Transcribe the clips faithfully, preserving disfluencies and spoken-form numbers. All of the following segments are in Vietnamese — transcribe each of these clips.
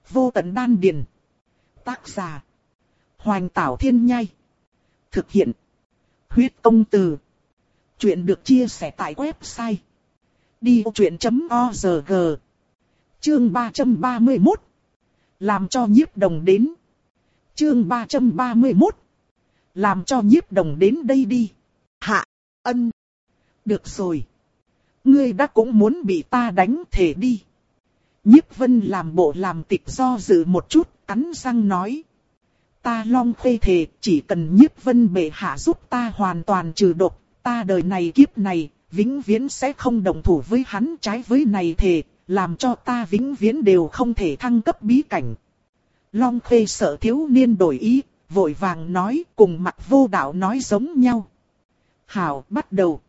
Vô tận đan điền. Tác giả. Hoành Tảo Thiên Nhai. Thực hiện. Huyết Công Từ. Chuyện được chia sẻ tại website đi vô chuyện chấm org. Chương ba trăm ba mươi mốt. Làm cho Nhiếp Đồng đến. Chương ba trăm ba mươi mốt. Làm cho Nhiếp Đồng đến đây đi. Hạ Ân. Được rồi. Ngươi đã cũng muốn bị ta đánh thể đi. Nhiếp Vân làm bộ làm tịch do dự một chút, cắn răng nói. Ta Long Khuê thề, chỉ cần Nhiếp Vân bệ hạ giúp ta hoàn toàn trừ độc, ta đời này kiếp này, vĩnh viễn sẽ không đồng thủ với hắn, trái với này thề, làm cho ta vĩnh viễn đều không thể thăng cấp bí cảnh. Long Khuê sợ thiếu niên đổi ý, vội vàng nói, cùng Mặc Vô Đạo nói giống nhau. Hảo, bắt đầu.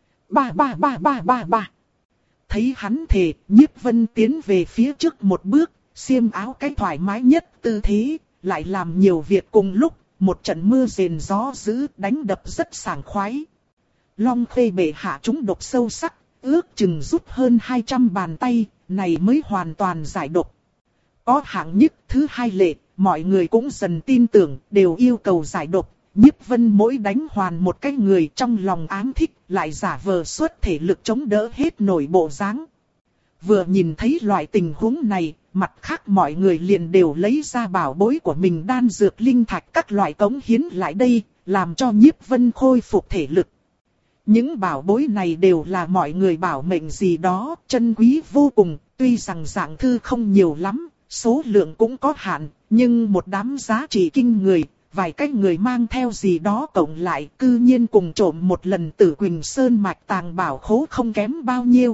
Ba ba ba ba ba ba. Thấy hắn thề, Nhiếp Vân tiến về phía trước một bước, xiêm áo cái thoải mái nhất tư thế, lại làm nhiều việc cùng lúc, một trận mưa rền gió dữ đánh đập rất sảng khoái. Long Khuê bệ hạ trúng độc sâu sắc, ước chừng rút hơn hai trăm bàn tay, này mới hoàn toàn giải độc. Có hạng nhất thứ hai lệ, mọi người cũng dần tin tưởng, đều yêu cầu giải độc. Nhiếp Vân mỗi đánh hoàn một cái người trong lòng ám thích, lại giả vờ xuất thể lực chống đỡ hết nổi bộ dáng. Vừa nhìn thấy loại tình huống này, mặt khác mọi người liền đều lấy ra bảo bối của mình đan dược linh thạch các loại cống hiến lại đây, làm cho Nhiếp Vân khôi phục thể lực. Những bảo bối này đều là mọi người bảo mệnh gì đó, chân quý vô cùng, tuy rằng dạng thư không nhiều lắm, số lượng cũng có hạn, nhưng một đám giá trị kinh người. Vài cái người mang theo gì đó cộng lại cư nhiên cùng trộm một lần Tử Quỳnh Sơn mạch tàng bảo khố không kém bao nhiêu.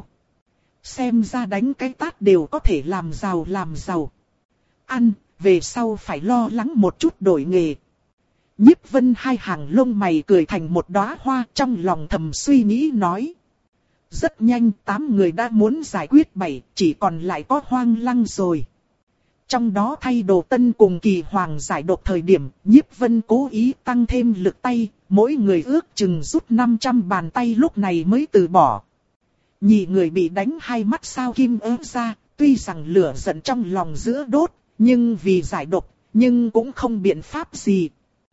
Xem ra đánh cái tát đều có thể làm giàu làm giàu. Ăn, về sau phải lo lắng một chút đổi nghề. Nhiếp Vân hai hàng lông mày cười thành một đóa hoa, trong lòng thầm suy nghĩ nói. Rất nhanh tám người đã muốn giải quyết bảy, chỉ còn lại có Hoang Lăng rồi. Trong đó thay đồ tân cùng Kỳ Hoàng giải độc thời điểm, Nhiếp Vân cố ý tăng thêm lực tay, mỗi người ước chừng rút năm trăm bàn tay lúc này mới từ bỏ. Nhị người bị đánh hai mắt sao kim ớt ra, tuy rằng lửa giận trong lòng giữa đốt, nhưng vì giải độc, nhưng cũng không biện pháp gì.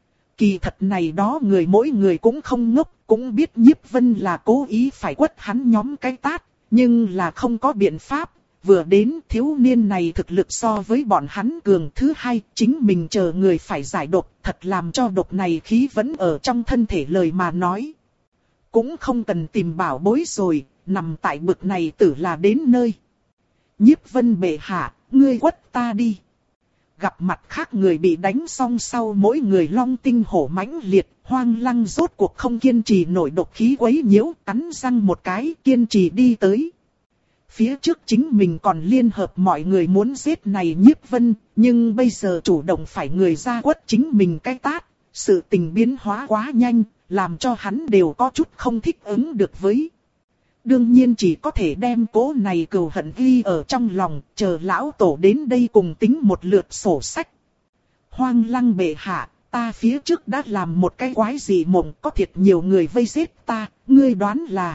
Kỳ thật này đó người mỗi người cũng không ngốc, cũng biết Nhiếp Vân là cố ý phải quất hắn nhóm cái tát, nhưng là không có biện pháp. Vừa đến thiếu niên này thực lực so với bọn hắn cường, thứ hai chính mình chờ người phải giải độc, thật làm cho độc này khí vẫn ở trong thân thể lời mà nói. Cũng không cần tìm bảo bối rồi, nằm tại bực này tử là đến nơi. Nhiếp Vân bệ hạ, ngươi quất ta đi. Gặp mặt khác người bị đánh xong sau mỗi người long tinh hổ mãnh liệt, Hoang Lăng rốt cuộc không kiên trì nổi độc khí quấy nhiễu, cắn răng một cái kiên trì đi tới. Phía trước chính mình còn liên hợp mọi người muốn giết này Nhiếp Vân, nhưng bây giờ chủ động phải người ra quất chính mình cái tát, sự tình biến hóa quá nhanh, làm cho hắn đều có chút không thích ứng được với. Đương nhiên chỉ có thể đem cố này cừu hận ghi ở trong lòng, chờ lão tổ đến đây cùng tính một lượt sổ sách. Hoang Lăng bệ hạ, ta phía trước đã làm một cái quái gì mộng, có thiệt nhiều người vây giết ta, ngươi đoán là...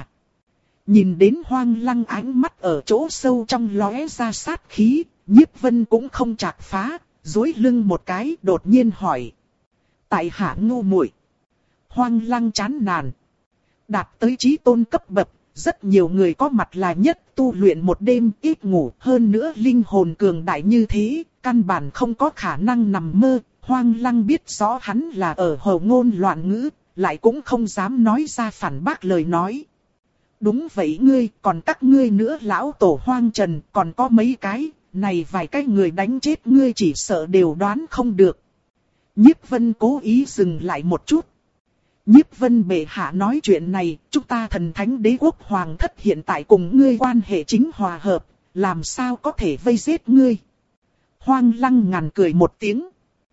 Nhìn đến Hoang Lăng ánh mắt ở chỗ sâu trong lóe ra sát khí, Nhiếp Vân cũng không chạc phá, duỗi lưng một cái đột nhiên hỏi. Tại hạ ngu muội. Hoang Lăng chán nản. Đạt tới chí tôn cấp bậc, rất nhiều người có mặt là nhất tu luyện một đêm ít ngủ, hơn nữa linh hồn cường đại như thế, căn bản không có khả năng nằm mơ. Hoang Lăng biết rõ hắn là ở hồ ngôn loạn ngữ, lại cũng không dám nói ra phản bác lời nói. Đúng vậy ngươi, còn các ngươi nữa lão tổ Hoang Trần, còn có mấy cái, này vài cái người đánh chết ngươi chỉ sợ đều đoán không được. Nhiếp Vân cố ý dừng lại một chút. Nhiếp Vân bệ hạ nói chuyện này, chúng ta thần thánh đế quốc hoàng thất hiện tại cùng ngươi quan hệ chính hòa hợp, làm sao có thể vây giết ngươi. Hoang Lăng ngàn cười một tiếng.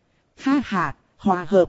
Ha ha, hòa hợp.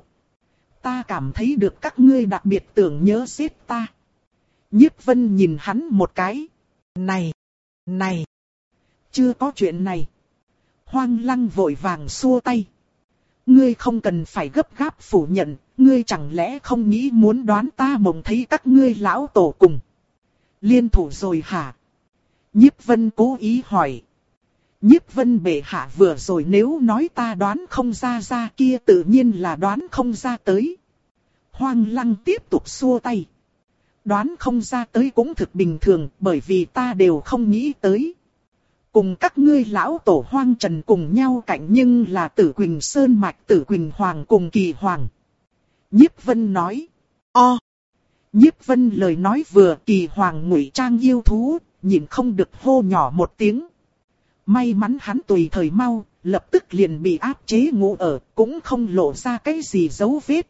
Ta cảm thấy được các ngươi đặc biệt tưởng nhớ giết ta. Nhiếp Vân nhìn hắn một cái. Này, này, chưa có chuyện này. Hoang Lăng vội vàng xua tay. Ngươi không cần phải gấp gáp phủ nhận, ngươi chẳng lẽ không nghĩ muốn đoán ta mộng thấy các ngươi lão tổ cùng liên thủ rồi hả? Nhiếp Vân cố ý hỏi. Nhiếp vân bệ hạ vừa rồi nếu nói ta đoán không ra ra kia tự nhiên là đoán không ra tới. Hoang Lăng tiếp tục xua tay. Đoán không ra tới cũng thực bình thường bởi vì ta đều không nghĩ tới. Cùng các ngươi lão tổ Hoang Trần cùng nhau cạnh nhưng là Tử Quỳnh Sơn Mạch Tử Quỳnh Hoàng cùng Kỳ Hoàng. Nhiếp vân nói. O. Nhiếp vân lời nói vừa Kỳ Hoàng ngụy trang yêu thú, nhìn không được hô nhỏ một tiếng. May mắn hắn tùy thời mau, lập tức liền bị áp chế ngủ ở, cũng không lộ ra cái gì dấu vết.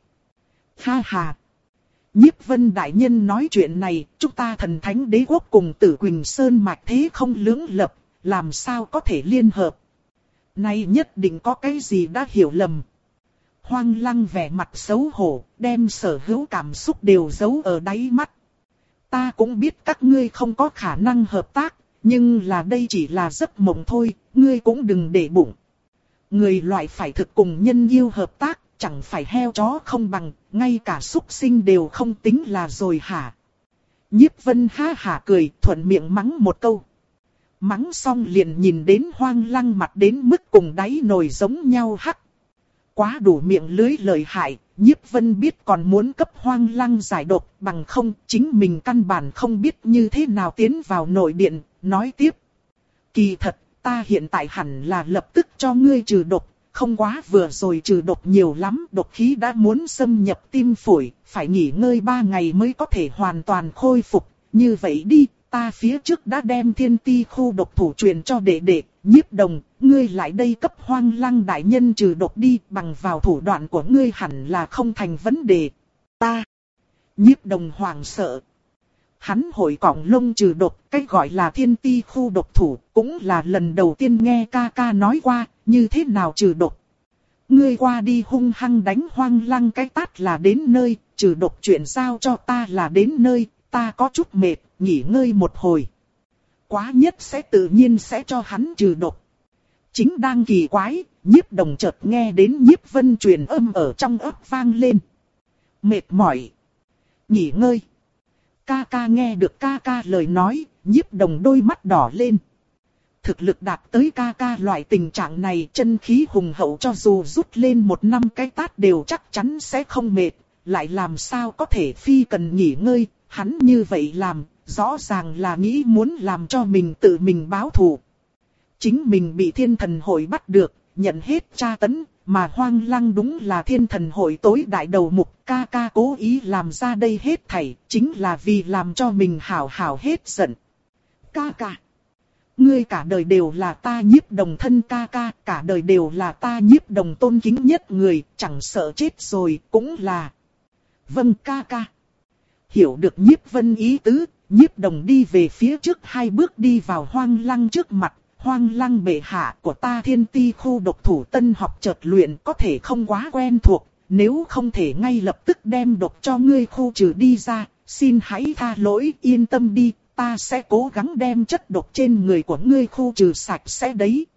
Ha ha. Nhiếp vân đại nhân nói chuyện này, chúng ta thần thánh đế quốc cùng Tử Quỳnh Sơn Mạch thế không lưỡng lập, làm sao có thể liên hợp. Nay nhất định có cái gì đã hiểu lầm. Hoang Lăng vẻ mặt xấu hổ, đem sở hữu cảm xúc đều giấu ở đáy mắt. Ta cũng biết các ngươi không có khả năng hợp tác, nhưng là đây chỉ là giấc mộng thôi, ngươi cũng đừng để bụng. Người loại phải thực cùng nhân yêu hợp tác, chẳng phải heo chó không bằng, ngay cả súc sinh đều không tính là rồi hả? Nhiếp vân ha hả cười, thuận miệng mắng một câu. Mắng xong liền nhìn đến Hoang Lăng mặt đến mức cùng đáy nồi giống nhau hắc. Quá đủ miệng lưới lời hại, Nhiếp vân biết còn muốn cấp Hoang Lăng giải độc, bằng không chính mình căn bản không biết như thế nào tiến vào nội điện, nói tiếp. Kỳ thật, ta hiện tại hẳn là lập tức cho ngươi trừ độc, không quá vừa rồi trừ độc nhiều lắm, độc khí đã muốn xâm nhập tim phổi, phải nghỉ ngơi ba ngày mới có thể hoàn toàn khôi phục, như vậy đi. Ta phía trước đã đem thiên ti khu độc thủ truyền cho đệ đệ, Nhiếp Đồng, ngươi lại đây cấp Hoang Lăng đại nhân trừ độc đi, bằng vào thủ đoạn của ngươi hẳn là không thành vấn đề. Ta. Nhiếp Đồng hoảng sợ. Hắn hội cỏng lông trừ độc, cái gọi là thiên ti khu độc thủ, cũng là lần đầu tiên nghe ca ca nói qua, như thế nào trừ độc. Ngươi qua đi hung hăng đánh Hoang Lăng cái tát là đến nơi, trừ độc chuyện giao cho ta là đến nơi, ta có chút mệt. Nghỉ ngơi một hồi. Quá nhất sẽ tự nhiên sẽ cho hắn trừ độc. Chính đang kỳ quái, Nhiếp Đồng chợt nghe đến Nhiếp Vân truyền âm ở trong ấp vang lên. Mệt mỏi. Nghỉ ngơi. Ca ca nghe được ca ca lời nói, Nhiếp Đồng đôi mắt đỏ lên. Thực lực đạt tới ca ca loại tình trạng này, chân khí hùng hậu cho dù rút lên một năm cái tát đều chắc chắn sẽ không mệt. Lại làm sao có thể phi cần nghỉ ngơi, hắn như vậy làm. Rõ ràng là nghĩ muốn làm cho mình tự mình báo thù. Chính mình bị thiên thần hội bắt được, nhận hết tra tấn, mà Hoang Lăng đúng là thiên thần hội tối đại đầu mục. Ca ca cố ý làm ra đây hết thảy, chính là vì làm cho mình hảo hảo hết giận. Ca ca. Ngươi cả đời đều là ta Nhiếp Đồng thân ca ca, cả đời đều là ta Nhiếp Đồng tôn kính nhất người, chẳng sợ chết rồi, cũng là. Vâng ca ca. Hiểu được Nhiếp Vân ý tứ. Nhiếp Đồng đi về phía trước hai bước đi vào Hoang Lăng trước mặt. Hoang Lăng bệ hạ của ta thiên ti khu độc thủ tân học chợt luyện có thể không quá quen thuộc. Nếu không thể ngay lập tức đem độc cho ngươi khu trừ đi ra. Xin hãy tha lỗi yên tâm đi. Ta sẽ cố gắng đem chất độc trên người của ngươi khu trừ sạch sẽ đấy.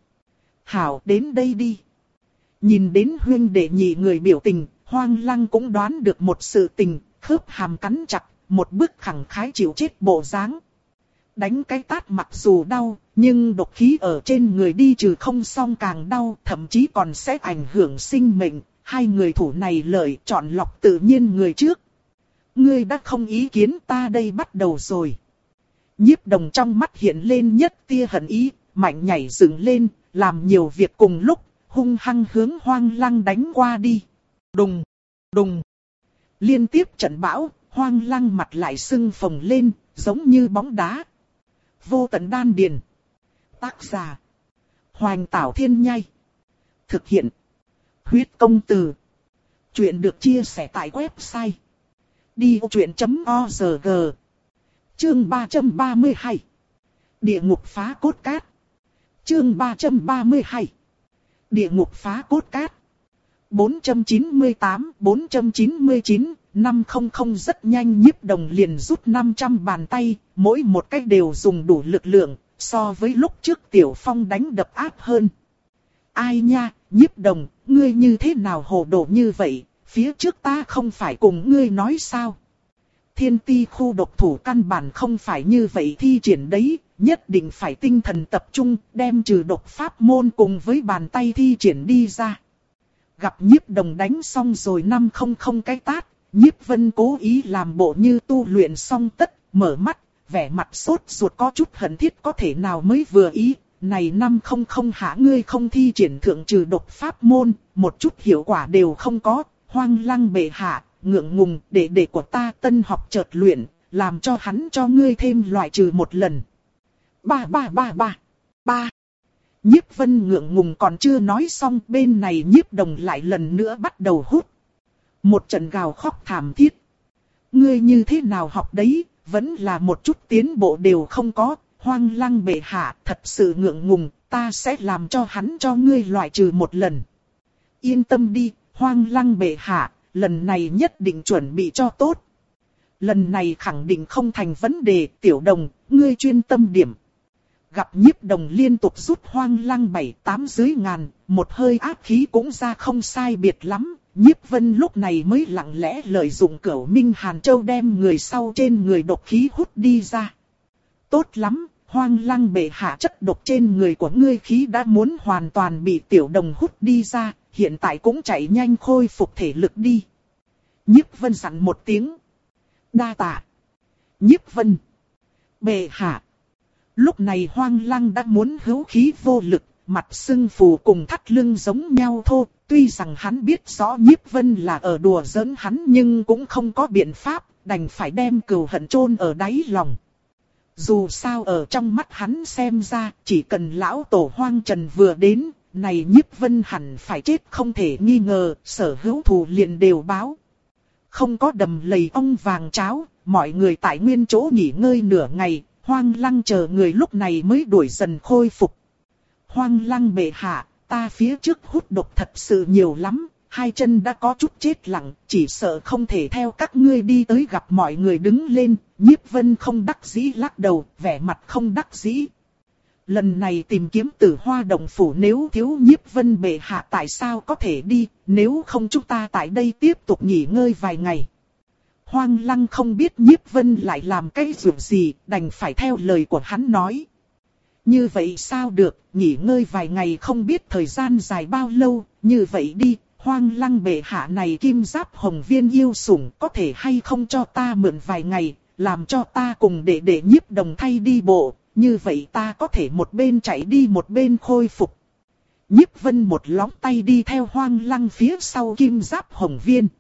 Hảo đến đây đi. Nhìn đến huynh đệ nhị người biểu tình. Hoang Lăng cũng đoán được một sự tình. Khớp hàm cắn chặt. Một bức khẳng khái chịu chết bộ dáng. Đánh cái tát mặc dù đau, nhưng độc khí ở trên người đi trừ không xong càng đau, thậm chí còn sẽ ảnh hưởng sinh mệnh. Hai người thủ này lợi chọn lọc tự nhiên người trước. Ngươi đã không ý kiến ta đây bắt đầu rồi. Nhiếp Đồng trong mắt hiện lên nhất tia hận ý, mạnh nhảy dựng lên, làm nhiều việc cùng lúc, hung hăng hướng Hoang Lăng đánh qua đi. Đùng, đùng, liên tiếp trận bão. Hoang Lăng mặt lại sưng phồng lên, giống như bóng đá. Vô tận đan điền. Tác giả. Hoành Tảo Thiên Nhai. Thực hiện. Huyết công từ. Chuyện được chia sẻ tại website. đi ô chuyện chấm org. Chương ba trăm ba mươi hai. Địa ngục phá cốt cát. Chương ba trăm ba mươi hai. Địa ngục phá cốt cát. bốn trăm chín mươi tám, bốn trăm chín mươi chín. năm trăm rất nhanh Nhiếp Đồng liền rút năm trăm bàn tay, mỗi một cách đều dùng đủ lực lượng, so với lúc trước Tiểu Phong đánh đập áp hơn. Ai nha, Nhiếp Đồng, ngươi như thế nào hồ đồ như vậy, phía trước ta không phải cùng ngươi nói sao. thiên ti khu độc thủ căn bản không phải như vậy thi triển đấy, nhất định phải tinh thần tập trung, đem trừ độc pháp môn cùng với bàn tay thi triển đi ra. Gặp Nhiếp Đồng đánh xong rồi năm không không cái tát, Nhiếp Vân cố ý làm bộ như tu luyện xong tất, mở mắt, vẻ mặt sốt ruột có chút hận thiết có thể nào mới vừa ý. Này năm không không hả ngươi không thi triển thượng trừ độc pháp môn, một chút hiệu quả đều không có, Hoang Lăng bệ hạ, ngượng ngùng, đệ đệ của ta tân học chợt luyện, làm cho hắn cho ngươi thêm loại trừ một lần. Ba ba ba ba, ba. Nhiếp Vân ngượng ngùng còn chưa nói xong, bên này Nhiếp Đồng lại lần nữa bắt đầu hút. Một trận gào khóc thảm thiết. Ngươi như thế nào học đấy, vẫn là một chút tiến bộ đều không có. Hoang Lăng bệ hạ, thật sự ngượng ngùng, ta sẽ làm cho hắn cho ngươi loại trừ một lần. Yên tâm đi, Hoang Lăng bệ hạ, lần này nhất định chuẩn bị cho tốt. Lần này khẳng định không thành vấn đề, Tiểu Đồng, ngươi chuyên tâm điểm. Gặp Nhiếp Đồng liên tục rút Hoang Lăng bảy tám dưới ngàn, một hơi áp khí cũng ra không sai biệt lắm. Nhiếp Vân lúc này mới lặng lẽ lợi dụng Cửu Minh Hàn Châu đem người sau trên người độc khí hút đi ra. Tốt lắm, Hoang Lăng bệ hạ, chất độc trên người của ngươi khí đã muốn hoàn toàn bị Tiểu Đồng hút đi ra, hiện tại cũng chạy nhanh khôi phục thể lực đi. Nhiếp Vân dặn một tiếng. Đa tạ. Nhiếp Vân. Bệ hạ. Lúc này Hoang Lăng đã muốn hữu khí vô lực, mặt sưng phù cùng thắt lưng giống nhau thôi. Tuy rằng hắn biết rõ Nhiếp Vân là ở đùa giỡn hắn nhưng cũng không có biện pháp, đành phải đem cừu hận chôn ở đáy lòng. Dù sao ở trong mắt hắn xem ra, chỉ cần lão tổ Hoang Trần vừa đến, này Nhiếp Vân hẳn phải chết không thể nghi ngờ, sở hữu thù liền đều báo. Không có đầm lầy ong vàng cháo, mọi người tại nguyên chỗ nghỉ ngơi nửa ngày, Hoang Lăng chờ người lúc này mới đuổi dần khôi phục. Hoang Lăng bệ hạ, ta phía trước hút độc thật sự nhiều lắm, hai chân đã có chút chết lặng, chỉ sợ không thể theo các ngươi đi tới gặp mọi người đứng lên. Nhiếp Vân không đắc dĩ lắc đầu, vẻ mặt không đắc dĩ. Lần này tìm kiếm Tử Hoa Động Phủ nếu thiếu Nhiếp Vân bệ hạ tại sao có thể đi, nếu không chúng ta tại đây tiếp tục nghỉ ngơi vài ngày. Hoang Lăng không biết Nhiếp Vân lại làm cái việc gì, đành phải theo lời của hắn nói. Như vậy sao được, nghỉ ngơi vài ngày không biết thời gian dài bao lâu, như vậy đi, Hoang Lăng bệ hạ này kim giáp hồng viên yêu sủng có thể hay không cho ta mượn vài ngày, làm cho ta cùng đệ đệ Nhiếp Đồng thay đi bộ, như vậy ta có thể một bên chạy đi một bên khôi phục. Nhiếp Vân một lóng tay đi theo Hoang Lăng phía sau kim giáp hồng viên.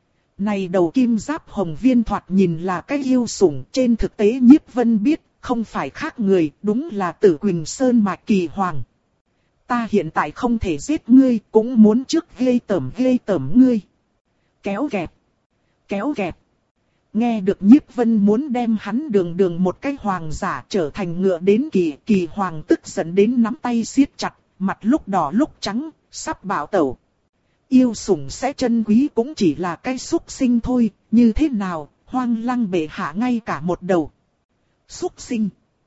Này đầu kim giáp hồng viên thoạt nhìn là cái yêu sủng, trên thực tế Nhiếp Vân biết, không phải khác người, đúng là Tử Quỳnh Sơn Mạch Kỳ Hoàng. Ta hiện tại không thể giết ngươi, cũng muốn trước ghê tởm ghê tởm ngươi. Kéo gẹp, kéo gẹp. Nghe được Nhiếp Vân muốn đem hắn đường đường một cái hoàng giả trở thành ngựa đến kỳ, Kỳ Hoàng tức giận đến nắm tay siết chặt, mặt lúc đỏ lúc trắng, sắp bạo tẩu. Yêu sủng sẽ chân quý cũng chỉ là cái súc sinh thôi, như thế nào, Hoang Lăng bệ hạ ngay cả một đầu. Súc sinh.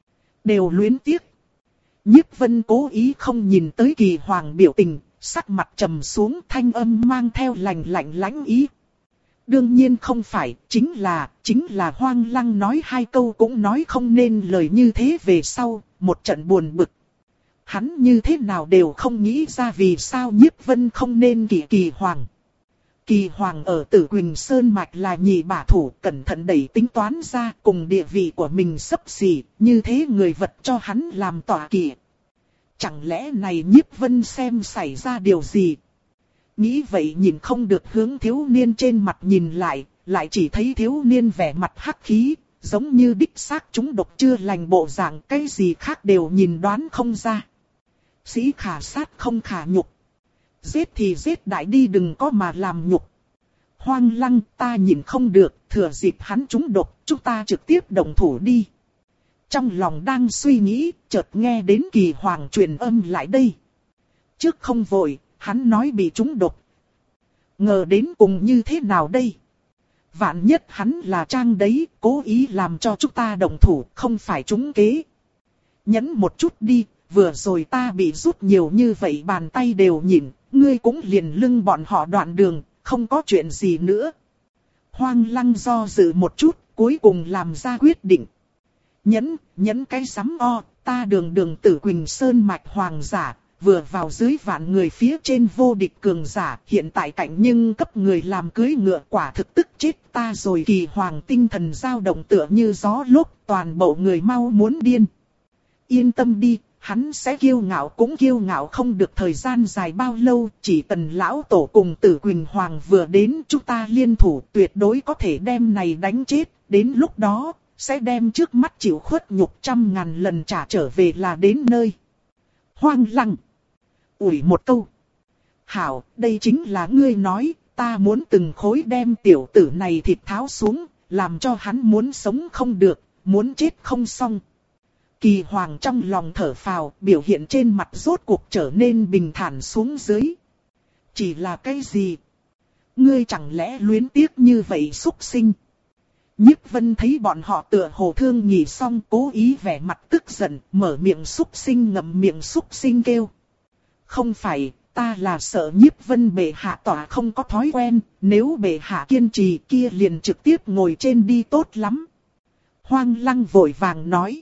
Đều luyến tiếc. Nhiếp Vân cố ý không nhìn tới Kỳ Hoàng biểu tình, sắc mặt trầm xuống thanh âm mang theo lạnh lạnh lãnh ý. Đương nhiên không phải, chính là, chính là Hoang Lăng nói hai câu cũng nói không nên lời như thế về sau, một trận buồn bực. Hắn như thế nào đều không nghĩ ra vì sao Nhiếp Vân không nên kỵ Kỳ Hoàng. Kỳ Hoàng ở Tử Quỳnh Sơn Mạch là nhị bả thủ, cẩn thận đẩy tính toán ra cùng địa vị của mình xấp xỉ, như thế người vật cho hắn làm tọa kỵ. Chẳng lẽ này Nhiếp Vân xem xảy ra điều gì? Nghĩ vậy nhìn không được hướng thiếu niên trên mặt nhìn lại, lại chỉ thấy thiếu niên vẻ mặt hắc khí, giống như đích xác chúng độc chưa lành bộ dạng, cái gì khác đều nhìn đoán không ra. Sĩ khả sát không khả nhục. Giết thì giết đại đi, đừng có mà làm nhục. Hoang Lăng, ta nhìn không được, thừa dịp hắn trúng độc, chúng ta trực tiếp động thủ đi. Trong lòng đang suy nghĩ, chợt nghe đến Kỳ Hoàng truyền âm lại đây. Trước không vội, hắn nói bị trúng độc. Ngờ đến cùng như thế nào đây? Vạn nhất hắn là trang đấy, cố ý làm cho chúng ta động thủ, không phải trúng kế. Nhẫn một chút đi, vừa rồi ta bị rút nhiều như vậy bàn tay đều nhịn, ngươi cũng liền lưng bọn họ đoạn đường, không có chuyện gì nữa. Hoang Lăng do dự một chút, cuối cùng làm ra quyết định. Nhẫn, nhẫn cái sắm o, ta đường đường Tử Quỳnh Sơn mạch hoàng giả, vừa vào dưới vạn người phía trên vô địch cường giả, hiện tại cạnh nhưng cấp người làm cưới ngựa, quả thực tức chết ta rồi. Kỳ Hoàng tinh thần dao động tựa như gió lúc, toàn bộ người mau muốn điên. Yên tâm đi, hắn sẽ kiêu ngạo cũng kiêu ngạo không được thời gian dài bao lâu, chỉ cần lão tổ cùng Tử Quỳnh Hoàng vừa đến, chúng ta liên thủ tuyệt đối có thể đem này đánh chết, đến lúc đó sẽ đem trước mắt chịu khuất nhục trăm ngàn lần trả trở về là đến nơi. Hoang Lăng ủi một câu. Hảo, đây chính là ngươi nói, ta muốn từng khối đem tiểu tử này thịt tháo xuống, làm cho hắn muốn sống không được, muốn chết không xong. Kỳ Hoàng trong lòng thở phào, biểu hiện trên mặt rốt cuộc trở nên bình thản xuống dưới. Chỉ là cái gì? Ngươi chẳng lẽ luyến tiếc như vậy xúc sinh? Nhiếp Vân thấy bọn họ tựa hồ thương nhị xong, cố ý vẻ mặt tức giận, mở miệng xúc sinh ngậm miệng xúc sinh kêu. Không phải, ta là sợ Nhiếp Vân bệ hạ tỏa không có thói quen, nếu bệ hạ kiên trì kia liền trực tiếp ngồi trên đi tốt lắm. Hoang Lăng vội vàng nói.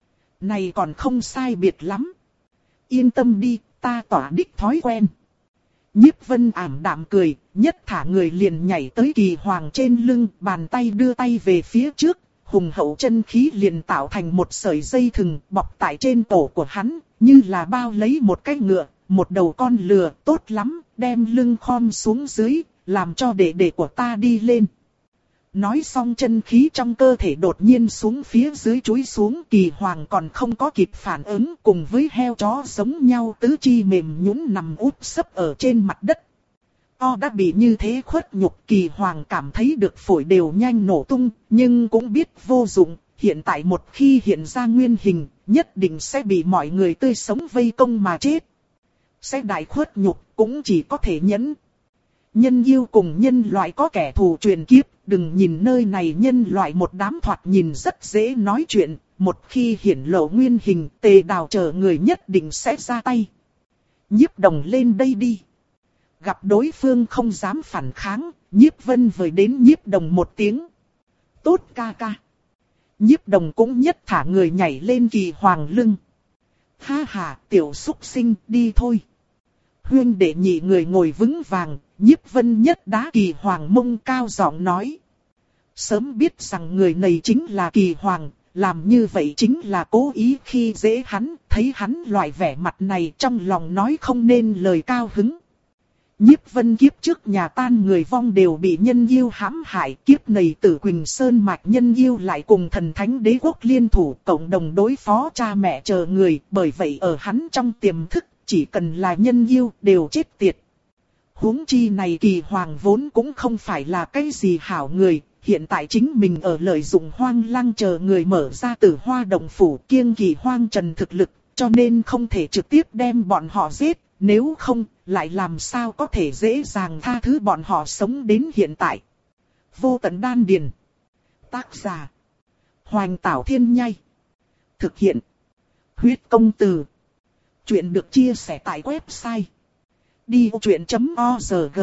Này còn không sai biệt lắm. Yên tâm đi, ta tỏa đích thói quen. Nhiếp Vân ảm đạm cười, nhất thả người liền nhảy tới Kỳ Hoàng trên lưng, bàn tay đưa tay về phía trước, hùng hậu chân khí liền tạo thành một sợi dây thừng bọc tại trên cổ của hắn, như là bao lấy một cái ngựa, một đầu con lừa, tốt lắm, đem lưng khom xuống dưới, làm cho đệ đệ của ta đi lên. Nói xong chân khí trong cơ thể đột nhiên xuống phía dưới chúi xuống, Kỳ Hoàng còn không có kịp phản ứng, cùng với heo chó giống nhau tứ chi mềm nhũn nằm úp sấp ở trên mặt đất. O đã bị như thế khuất nhục, Kỳ Hoàng cảm thấy được phổi đều nhanh nổ tung, nhưng cũng biết vô dụng, hiện tại một khi hiện ra nguyên hình, nhất định sẽ bị mọi người tươi sống vây công mà chết. Sẽ đại khuất nhục, cũng chỉ có thể nhẫn. Nhân yêu cùng nhân loại có kẻ thù truyền kiếp, đừng nhìn nơi này nhân loại một đám thoạt nhìn rất dễ nói chuyện, một khi hiển lộ nguyên hình, Tề Đào chờ người nhất định sẽ ra tay. Nhiếp Đồng lên đây đi. Gặp đối phương không dám phản kháng, Nhiếp Vân vời đến Nhiếp Đồng một tiếng. Tốt ca ca. Nhiếp Đồng cũng nhất thả người nhảy lên Kỳ Hoàng lưng. Ha ha, tiểu xúc sinh, đi thôi. Huyên đệ nhị người ngồi vững vàng, Nhiếp Vân nhất đá Kỳ Hoàng mông, cao giọng nói. Sớm biết rằng người này chính là Kỳ Hoàng, làm như vậy chính là cố ý khi dễ hắn, thấy hắn loại vẻ mặt này trong lòng nói không nên lời cao hứng. Nhiếp Vân kiếp trước nhà tan người vong đều bị nhân yêu hãm hại, kiếp này Tử Quỳnh Sơn mạch nhân yêu lại cùng thần thánh đế quốc liên thủ cộng đồng đối phó cha mẹ chờ người, bởi vậy ở hắn trong tiềm thức, chỉ cần là nhân yêu đều chết tiệt. Huống chi này Kỳ Hoàng vốn cũng không phải là cái gì hảo người, hiện tại chính mình ở lợi dụng Hoang Lăng chờ người mở ra Tử Hoa Động Phủ, kiêng kỵ Hoang Trần thực lực, cho nên không thể trực tiếp đem bọn họ giết, nếu không, lại làm sao có thể dễ dàng tha thứ bọn họ sống đến hiện tại. Vô Tận Đan Điền. Tác giả: Hoành Tảo Thiên Nhai. Thực hiện: Huyết Công Từ. Chuyện được chia sẻ tại website đi vô chuyện chấm org.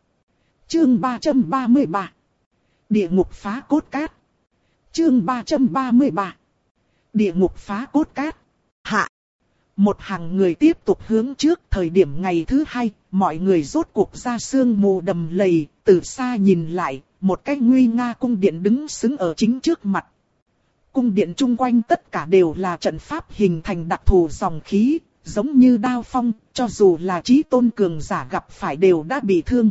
Chương ba trăm ba mươi ba. Địa ngục phá cốt cát. Chương ba trăm ba mươi ba. Địa ngục phá cốt cát. Hạ. Một hàng người tiếp tục hướng trước, thời điểm ngày thứ hai, mọi người rốt cuộc ra sương mù đầm lầy, từ xa nhìn lại, một cái nguy nga cung điện đứng sững ở chính trước mặt. Cung điện chung quanh tất cả đều là trận pháp hình thành đặc thù dòng khí, giống như đao phong, cho dù là chí tôn cường giả gặp phải đều đã bị thương.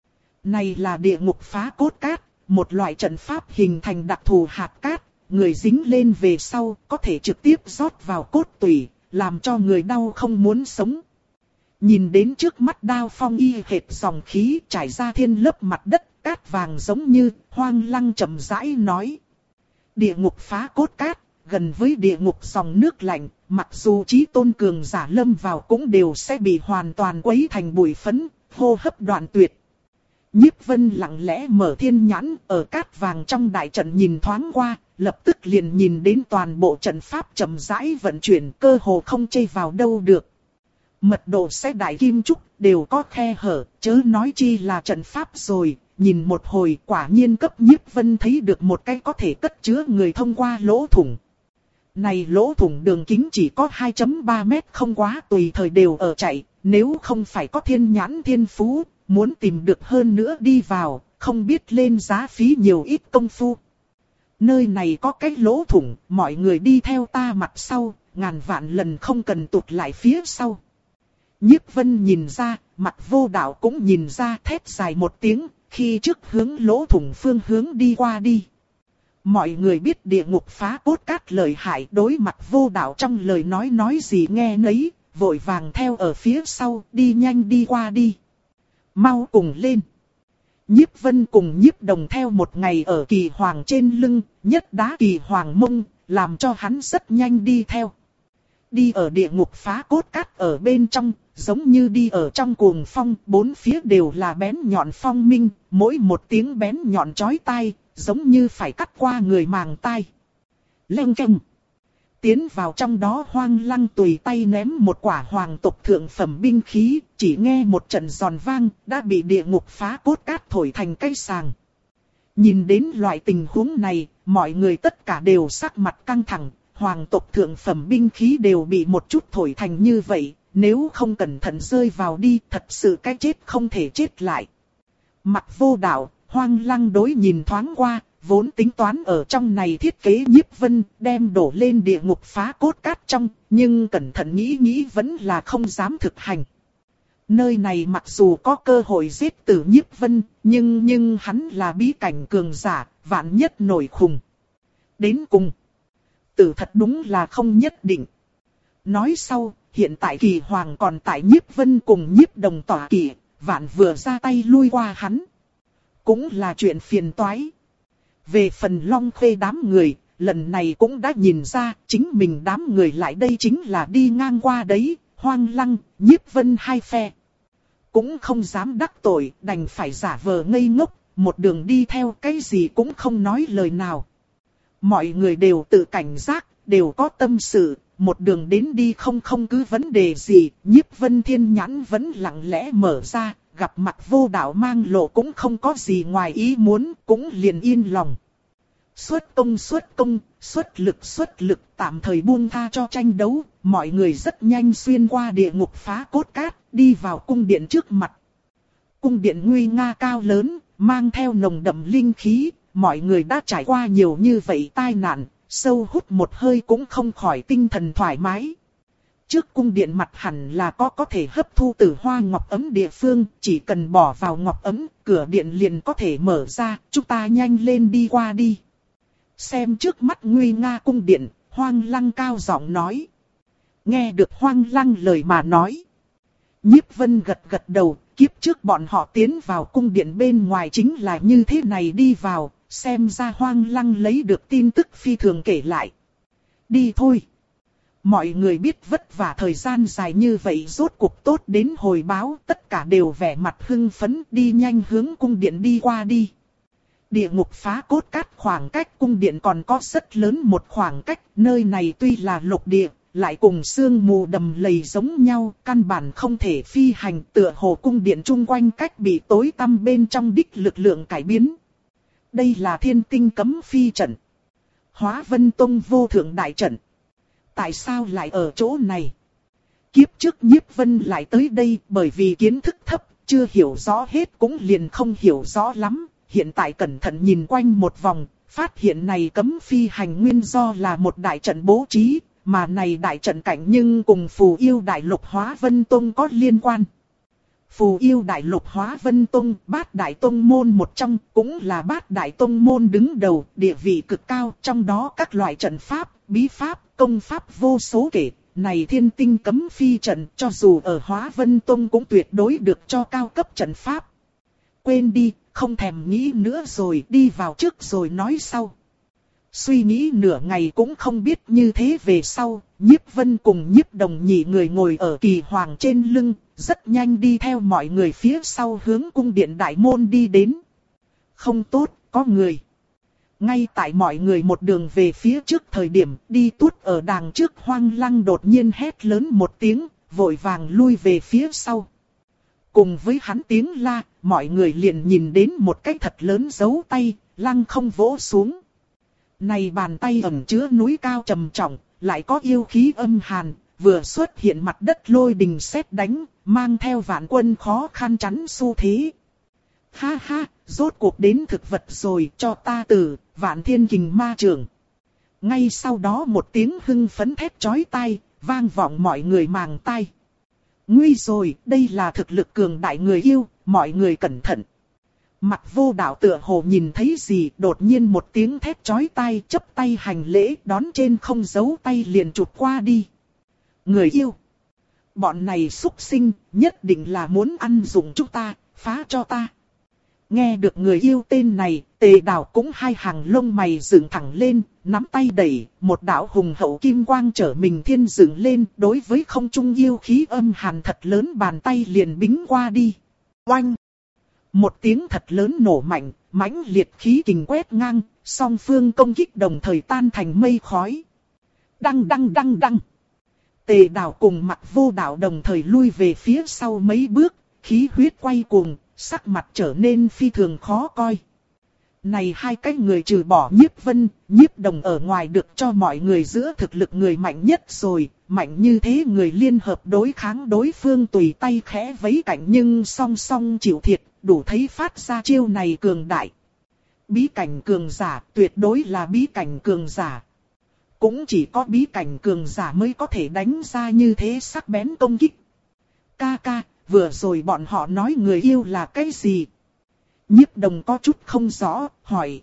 Này là địa ngục phá cốt cát, một loại trận pháp hình thành đặc thù hạt cát, người dính lên về sau có thể trực tiếp rót vào cốt tủy, làm cho người đau không muốn sống. Nhìn đến trước mắt đao phong y hệt dòng khí trải ra thiên lớp mặt đất, cát vàng giống như, Hoang Lăng chậm rãi nói. Địa ngục phá cốt cát, gần với địa ngục dòng nước lạnh, mặc dù chí tôn cường giả lâm vào cũng đều sẽ bị hoàn toàn quấy thành bụi phấn, hô hấp đoạn tuyệt. Nhiếp Vân lặng lẽ mở thiên nhãn, ở cát vàng trong đại trận nhìn thoáng qua, lập tức liền nhìn đến toàn bộ trận pháp chậm rãi vận chuyển, cơ hồ không chây vào đâu được. Mật độ sẽ đại kim trúc đều có khe hở, chớ nói chi là trận pháp rồi, nhìn một hồi quả nhiên cấp Nhiếp Vân thấy được một cái có thể cất chứa người thông qua lỗ thủng. Này lỗ thủng đường kính chỉ có hai phẩy ba mét không quá tùy thời đều ở chạy, nếu không phải có thiên nhãn thiên phú, muốn tìm được hơn nữa đi vào, không biết lên giá phí nhiều ít công phu. Nơi này có cái lỗ thủng, mọi người đi theo ta mặt sau, ngàn vạn lần không cần tụt lại phía sau. Nhiếp Vân nhìn ra, Mặt Vô Đạo cũng nhìn ra, thét dài một tiếng, khi trước hướng lỗ thủng phương hướng đi qua đi. Mọi người biết địa ngục phá cốt cát lợi hại, đối Mặt Vô Đạo trong lời nói nói gì nghe nấy, vội vàng theo ở phía sau, đi nhanh đi qua đi. Mau cùng lên. Nhiếp Vân cùng Nhiếp Đồng theo một ngày ở Kỳ Hoàng trên lưng, nhất đá Kỳ Hoàng mông, làm cho hắn rất nhanh đi theo. Đi ở địa ngục phá cốt cát ở bên trong, giống như đi ở trong cuồng phong, bốn phía đều là bén nhọn phong minh, mỗi một tiếng bén nhọn chói tai, giống như phải cắt qua người màng tai. Leng keng. Tiến vào trong đó Hoang Lăng tùy tay ném một quả hoàng tộc thượng phẩm binh khí, chỉ nghe một trận giòn vang, đã bị địa ngục phá cốt cát thổi thành cây sàng. Nhìn đến loại tình huống này, mọi người tất cả đều sắc mặt căng thẳng, hoàng tộc thượng phẩm binh khí đều bị một chút thổi thành như vậy, nếu không cẩn thận rơi vào đi, thật sự cái chết không thể chết lại. Mặt Vô Đạo, Hoang Lăng đối nhìn thoáng qua, vốn tính toán ở trong này thiết kế Nhiếp Vân, đem đổ lên địa ngục phá cốt cát trong, nhưng cẩn thận nghĩ nghĩ vẫn là không dám thực hành. Nơi này mặc dù có cơ hội giết tử Nhiếp Vân, nhưng nhưng hắn là bí cảnh cường giả, vạn nhất nổi khùng. Đến cùng, tử thật đúng là không nhất định. Nói sau, hiện tại Kỳ Hoàng còn tại Nhiếp Vân cùng Nhiếp Đồng tỏa kỵ, vạn vừa ra tay lui qua hắn, cũng là chuyện phiền toái. Về phần Long Khê đám người, lần này cũng đã nhìn ra, chính mình đám người lại đây chính là đi ngang qua đấy, Hoang Lăng, Nhiếp Vân hai phe. Cũng không dám đắc tội, đành phải giả vờ ngây ngốc, một đường đi theo cái gì cũng không nói lời nào. Mọi người đều tự cảnh giác, đều có tâm sự, một đường đến đi không không cứ vấn đề gì, Nhiếp Vân thiên nhãn vẫn lặng lẽ mở ra, gặp Mặt Vô Đạo mang lộ cũng không có gì ngoài ý muốn, cũng liền yên lòng. Xuất công xuất công, xuất lực xuất lực, tạm thời buông tha cho tranh đấu, mọi người rất nhanh xuyên qua địa ngục phá cốt cát, đi vào cung điện trước mặt. Cung điện nguy nga cao lớn, mang theo nồng đậm linh khí, mọi người đã trải qua nhiều như vậy tai nạn, sâu hút một hơi cũng không khỏi tinh thần thoải mái. Trước cung điện mặt hẳn là có có thể hấp thu tử hoa ngọc ấm địa phương, chỉ cần bỏ vào ngọc ấm, cửa điện liền có thể mở ra, chúng ta nhanh lên đi qua đi. Xem trước mắt nguy nga cung điện, Hoang Lăng cao giọng nói. Nghe được Hoang Lăng lời mà nói. Nhiếp Vân gật gật đầu, kiếp trước bọn họ tiến vào cung điện bên ngoài chính là như thế này đi vào, xem ra Hoang Lăng lấy được tin tức phi thường kể lại. Đi thôi. Mọi người biết vất vả thời gian dài như vậy rốt cuộc tốt đến hồi báo, tất cả đều vẻ mặt hưng phấn đi nhanh hướng cung điện đi qua đi. Địa ngục phá cốt cát khoảng cách cung điện còn có rất lớn một khoảng cách, nơi này tuy là lục địa, lại cùng sương mù đầm lầy giống nhau, căn bản không thể phi hành, tựa hồ cung điện chung quanh cách bị tối tăm bên trong đích lực lượng cải biến. Đây là Thiên Tinh cấm phi trận. Hóa Vân Tông vô thượng đại trận. Tại sao lại ở chỗ này? Kiếp trước Nhiếp Vân lại tới đây bởi vì kiến thức thấp, chưa hiểu rõ hết cũng liền không hiểu rõ lắm. Hiện tại cẩn thận nhìn quanh một vòng, phát hiện này cấm phi hành nguyên do là một đại trận bố trí, mà này đại trận cảnh nhưng cùng Phù Yêu Đại Lục Hóa Vân Tông có liên quan. Phù Yêu Đại Lục Hóa Vân Tông, bát đại tông môn một trong, cũng là bát đại tông môn đứng đầu, địa vị cực cao, trong đó các loại trận pháp, bí pháp, công pháp vô số kể. Này Thiên Tinh cấm phi trận, cho dù ở Hóa Vân Tông cũng tuyệt đối được cho cao cấp trận pháp. Quên đi, không thèm nghĩ nữa rồi, đi vào trước rồi nói sau. Suy nghĩ nửa ngày cũng không biết như thế về sau, Nhiếp Vân cùng Nhiếp Đồng nhị người ngồi ở Kỳ Hoàng trên lưng, rất nhanh đi theo mọi người phía sau hướng cung điện đại môn đi đến. Không tốt, có người. Ngay tại mọi người một đường về phía trước thời điểm đi tuốt ở đàng trước, Hoang Lăng đột nhiên hét lớn một tiếng, vội vàng lui về phía sau. Cùng với hắn tiếng la, mọi người liền nhìn đến một cái thật lớn dấu tay, lăng không vỗ xuống. Này bàn tay ẩn chứa núi cao trầm trọng, lại có yêu khí âm hàn, vừa xuất hiện mặt đất lôi đình sét đánh, mang theo vạn quân khó khăn chắn xu thế. Ha ha, rốt cuộc đến thực vật rồi, cho ta từ Vạn Thiên Kình Ma Trưởng. Ngay sau đó một tiếng hưng phấn thét chói tai, vang vọng mọi người màng tai. Nguy rồi, đây là thực lực cường đại người yêu, mọi người cẩn thận. Mặc Vô Đạo tựa hồ nhìn thấy gì, đột nhiên một tiếng thét chói tai, chắp tay hành lễ, đón trên không giấu tay liền chụp qua đi. Người yêu, bọn này xúc sinh, nhất định là muốn ăn dụng chúng ta, phá cho ta. Nghe được người yêu tên này, Tề Đào cũng hai hàng lông mày dựng thẳng lên, nắm tay đẩy, một đạo hùng hậu kim quang trở mình thiên dựng lên, đối với không trung yêu khí âm hàn thật lớn bàn tay liền bính qua đi. Oanh! Một tiếng thật lớn nổ mạnh, mãnh liệt khí kình quét ngang, song phương công kích đồng thời tan thành mây khói. Đăng đăng đăng đăng! Tề Đào cùng Mặc Vô Đạo đồng thời lui về phía sau mấy bước, khí huyết quay cuồng, sắc mặt trở nên phi thường khó coi. Này hai cái người trừ bỏ Nhiếp Vân, Nhiếp Đồng ở ngoài được cho mọi người giữa thực lực người mạnh nhất rồi, mạnh như thế người liên hợp đối kháng đối phương tùy tay khẽ vấy cảnh nhưng song song chịu thiệt, đủ thấy phát ra chiêu này cường đại. Bí cảnh cường giả, tuyệt đối là bí cảnh cường giả. Cũng chỉ có bí cảnh cường giả mới có thể đánh ra như thế sắc bén công kích. Ca ca, vừa rồi bọn họ nói người yêu là cái gì? Nhiếp Đồng có chút không rõ, hỏi.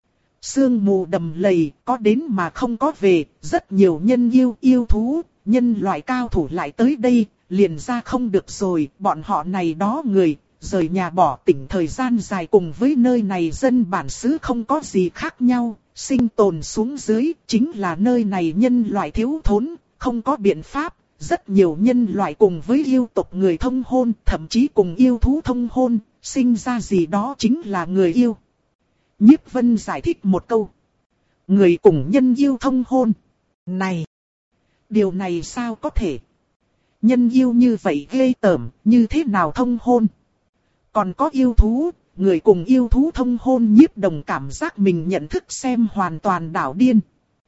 Sương mù đầm lầy, có đến mà không có về, rất nhiều nhân yêu, yêu thú, nhân loại cao thủ lại tới đây, liền ra không được rồi, bọn họ này đó người, rời nhà bỏ tỉnh thời gian dài cùng với nơi này dân bản xứ không có gì khác nhau, sinh tồn xuống dưới, chính là nơi này nhân loại thiếu thốn, không có biện pháp. Rất nhiều nhân loại cùng với yêu tộc người thông hôn, thậm chí cùng yêu thú thông hôn, sinh ra gì đó chính là người yêu. Nhiếp Vân giải thích một câu. Người cùng nhân yêu thông hôn. Này! Điều này sao có thể? Nhân yêu như vậy ghê tởm, như thế nào thông hôn? Còn có yêu thú, người cùng yêu thú thông hôn. Nhiếp Đồng cảm giác mình nhận thức xem hoàn toàn đảo điên.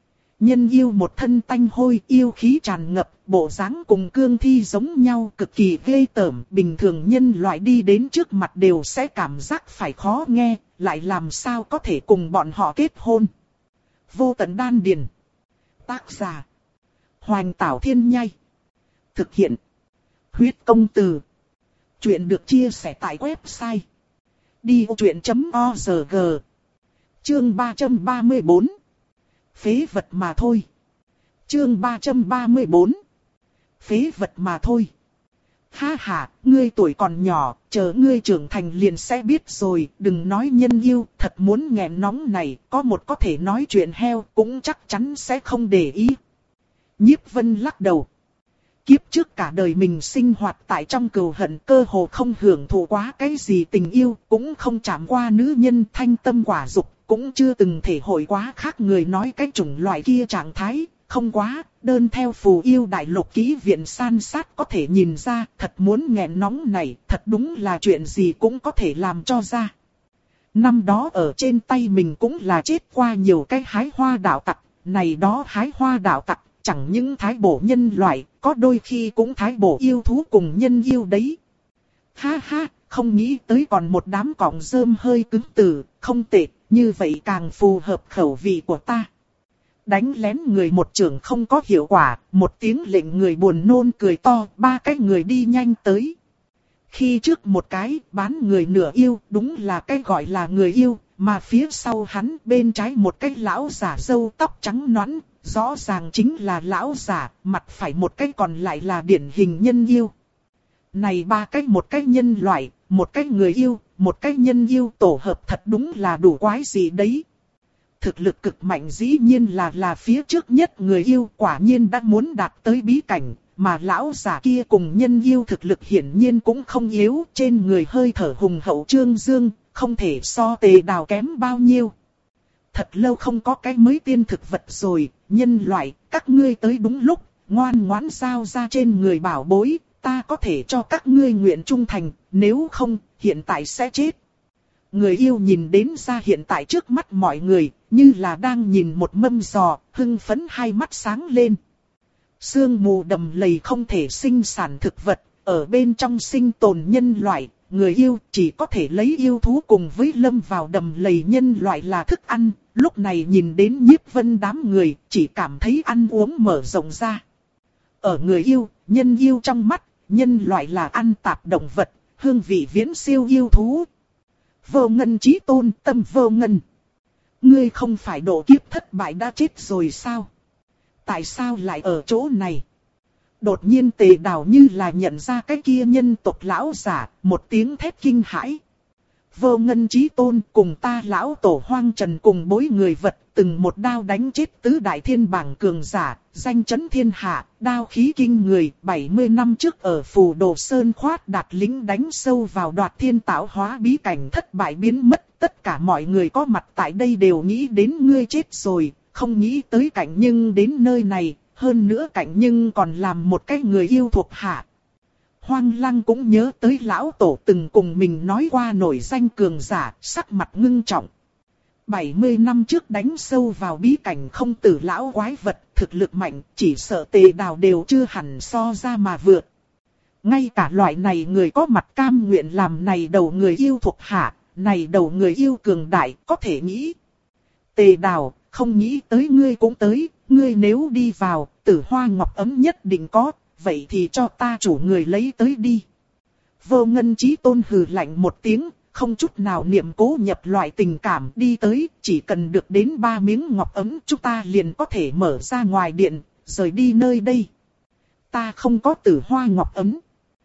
Nhân yêu một thân tanh hôi, yêu khí tràn ngập, bộ dáng cùng cương thi giống nhau, cực kỳ ghê tởm. Bình thường nhân loại đi đến trước mặt đều sẽ cảm giác phải khó nghe, lại làm sao có thể cùng bọn họ kết hôn. Vô Tận Đan Điền. Tác giả: Hoành Tảo Thiên Nhai. Thực hiện: Huyết Công Từ. Chuyện được chia sẻ tại website đi vô chuyện chấm org. Chương ba trăm ba mươi tư. Phế vật mà thôi. Chương ba trăm ba mươi tư. Phế vật mà thôi. Ha ha, ngươi tuổi còn nhỏ, chờ ngươi trưởng thành liền sẽ biết rồi, đừng nói nhân yêu, thật muốn nghẹn nóng này, có một có thể nói chuyện heo, cũng chắc chắn sẽ không để ý. Nhiếp Vân lắc đầu. Kiếp trước cả đời mình sinh hoạt tại trong cừu hận, cơ hồ không hưởng thụ quá cái gì tình yêu, cũng không chạm qua nữ nhân thanh tâm quả dục, cũng chưa từng thể hội quá khác người nói cái chủng loại kia trạng thái, không quá, đơn theo phù yêu đại lục kỹ viện san sát có thể nhìn ra, thật muốn nghẹn nóng này, thật đúng là chuyện gì cũng có thể làm cho ra. Năm đó ở trên tay mình cũng là chết qua nhiều cái hái hoa đạo tặc, này đó hái hoa đạo tặc, chẳng những thái bổ nhân loại, có đôi khi cũng thái bổ yêu thú cùng nhân yêu đấy. Ha ha, không nghĩ tới còn một đám cọng rơm hơi cứng từ, không tệ, như vậy càng phù hợp khẩu vị của ta. Đánh lén người một trưởng không có hiệu quả, một tiếng lệnh người buồn nôn cười to, ba cái người đi nhanh tới. Khi trước một cái, bán người nửa yêu, đúng là cái gọi là người yêu, mà phía sau hắn bên trái một cái lão giả râu tóc trắng nõn, rõ ràng chính là lão giả, mặt phải một cái còn lại là điển hình nhân yêu. Này ba cái, một cái nhân loại, một cái người yêu, một cái nhân yêu tổ hợp thật đúng là đủ quái gì đấy. Thực lực cực mạnh dĩ nhiên là là phía trước nhất người yêu, quả nhiên đã muốn đạt tới bí cảnh, mà lão giả kia cùng nhân yêu thực lực hiển nhiên cũng không yếu, trên người hơi thở hùng hậu trương dương, không thể so Tề Đào kém bao nhiêu. Thật lâu không có cái mới tiên thực vật rồi, nhân loại, các ngươi tới đúng lúc, ngoan ngoãn giao ra trên người bảo bối, ta có thể cho các ngươi nguyện trung thành, nếu không, hiện tại sẽ chết. Người yêu nhìn đến ra hiện tại trước mắt mọi người, như là đang nhìn một mâm giò, hưng phấn hai mắt sáng lên. Sương mù đầm lầy không thể sinh sản thực vật, ở bên trong sinh tồn nhân loại, người yêu chỉ có thể lấy yêu thú cùng với lâm vào đầm lầy nhân loại là thức ăn. Lúc này nhìn đến Nhiếp Vân đám người, chỉ cảm thấy ăn uống mở rộng ra. Ở người yêu, nhân yêu trong mắt, nhân loại là ăn tạp động vật, hương vị viễn siêu yêu thú. Vô Ngân Chí Tôn, tâm Vô Ngân. Ngươi không phải độ kiếp thất bại đã chết rồi sao? Tại sao lại ở chỗ này? Đột nhiên Tề Đào như là nhận ra cái kia nhân tộc lão giả, một tiếng thét kinh hãi. Vô Ngân Chí Tôn cùng ta lão tổ Hoang Trần cùng bối người vật, từng một đao đánh chết tứ đại thiên bảng cường giả, danh chấn thiên hạ, đao khí kinh người. bảy mươi năm trước ở Phù Đồ Sơn khoát đạt lính đánh sâu vào Đoạt Thiên tạo hóa bí cảnh thất bại biến mất. Tất cả mọi người có mặt tại đây đều nghĩ đến ngươi chết rồi, không nghĩ tới cảnh nhưng đến nơi này, hơn nữa cảnh nhưng còn làm một cái người yêu thuộc hạ. Hoang Lăng cũng nhớ tới lão tổ từng cùng mình nói qua nổi danh cường giả, sắc mặt ngưng trọng. bảy mươi năm trước đánh sâu vào bí cảnh không tử lão quái vật, thực lực mạnh, chỉ sợ Tề Đào đều chưa hẳn so ra mà vượt. Ngay cả loại này người có mặt cam nguyện làm này đầu người yêu thuộc hạ, này đầu người yêu cường đại, có thể nghĩ. Tề Đào, không nghĩ tới ngươi cũng tới, ngươi nếu đi vào, Tử Hoa Ngọc ấm nhất định có. Vậy thì cho ta chủ người lấy tới đi. Vô Ngân Chí Tôn hừ lạnh một tiếng, không chút nào niệm cố nhập loại tình cảm đi tới, chỉ cần được đến ba miếng ngọc ấm chúng ta liền có thể mở ra ngoài điện, rời đi nơi đây. Ta không có Tử Hoa Ngọc ấm.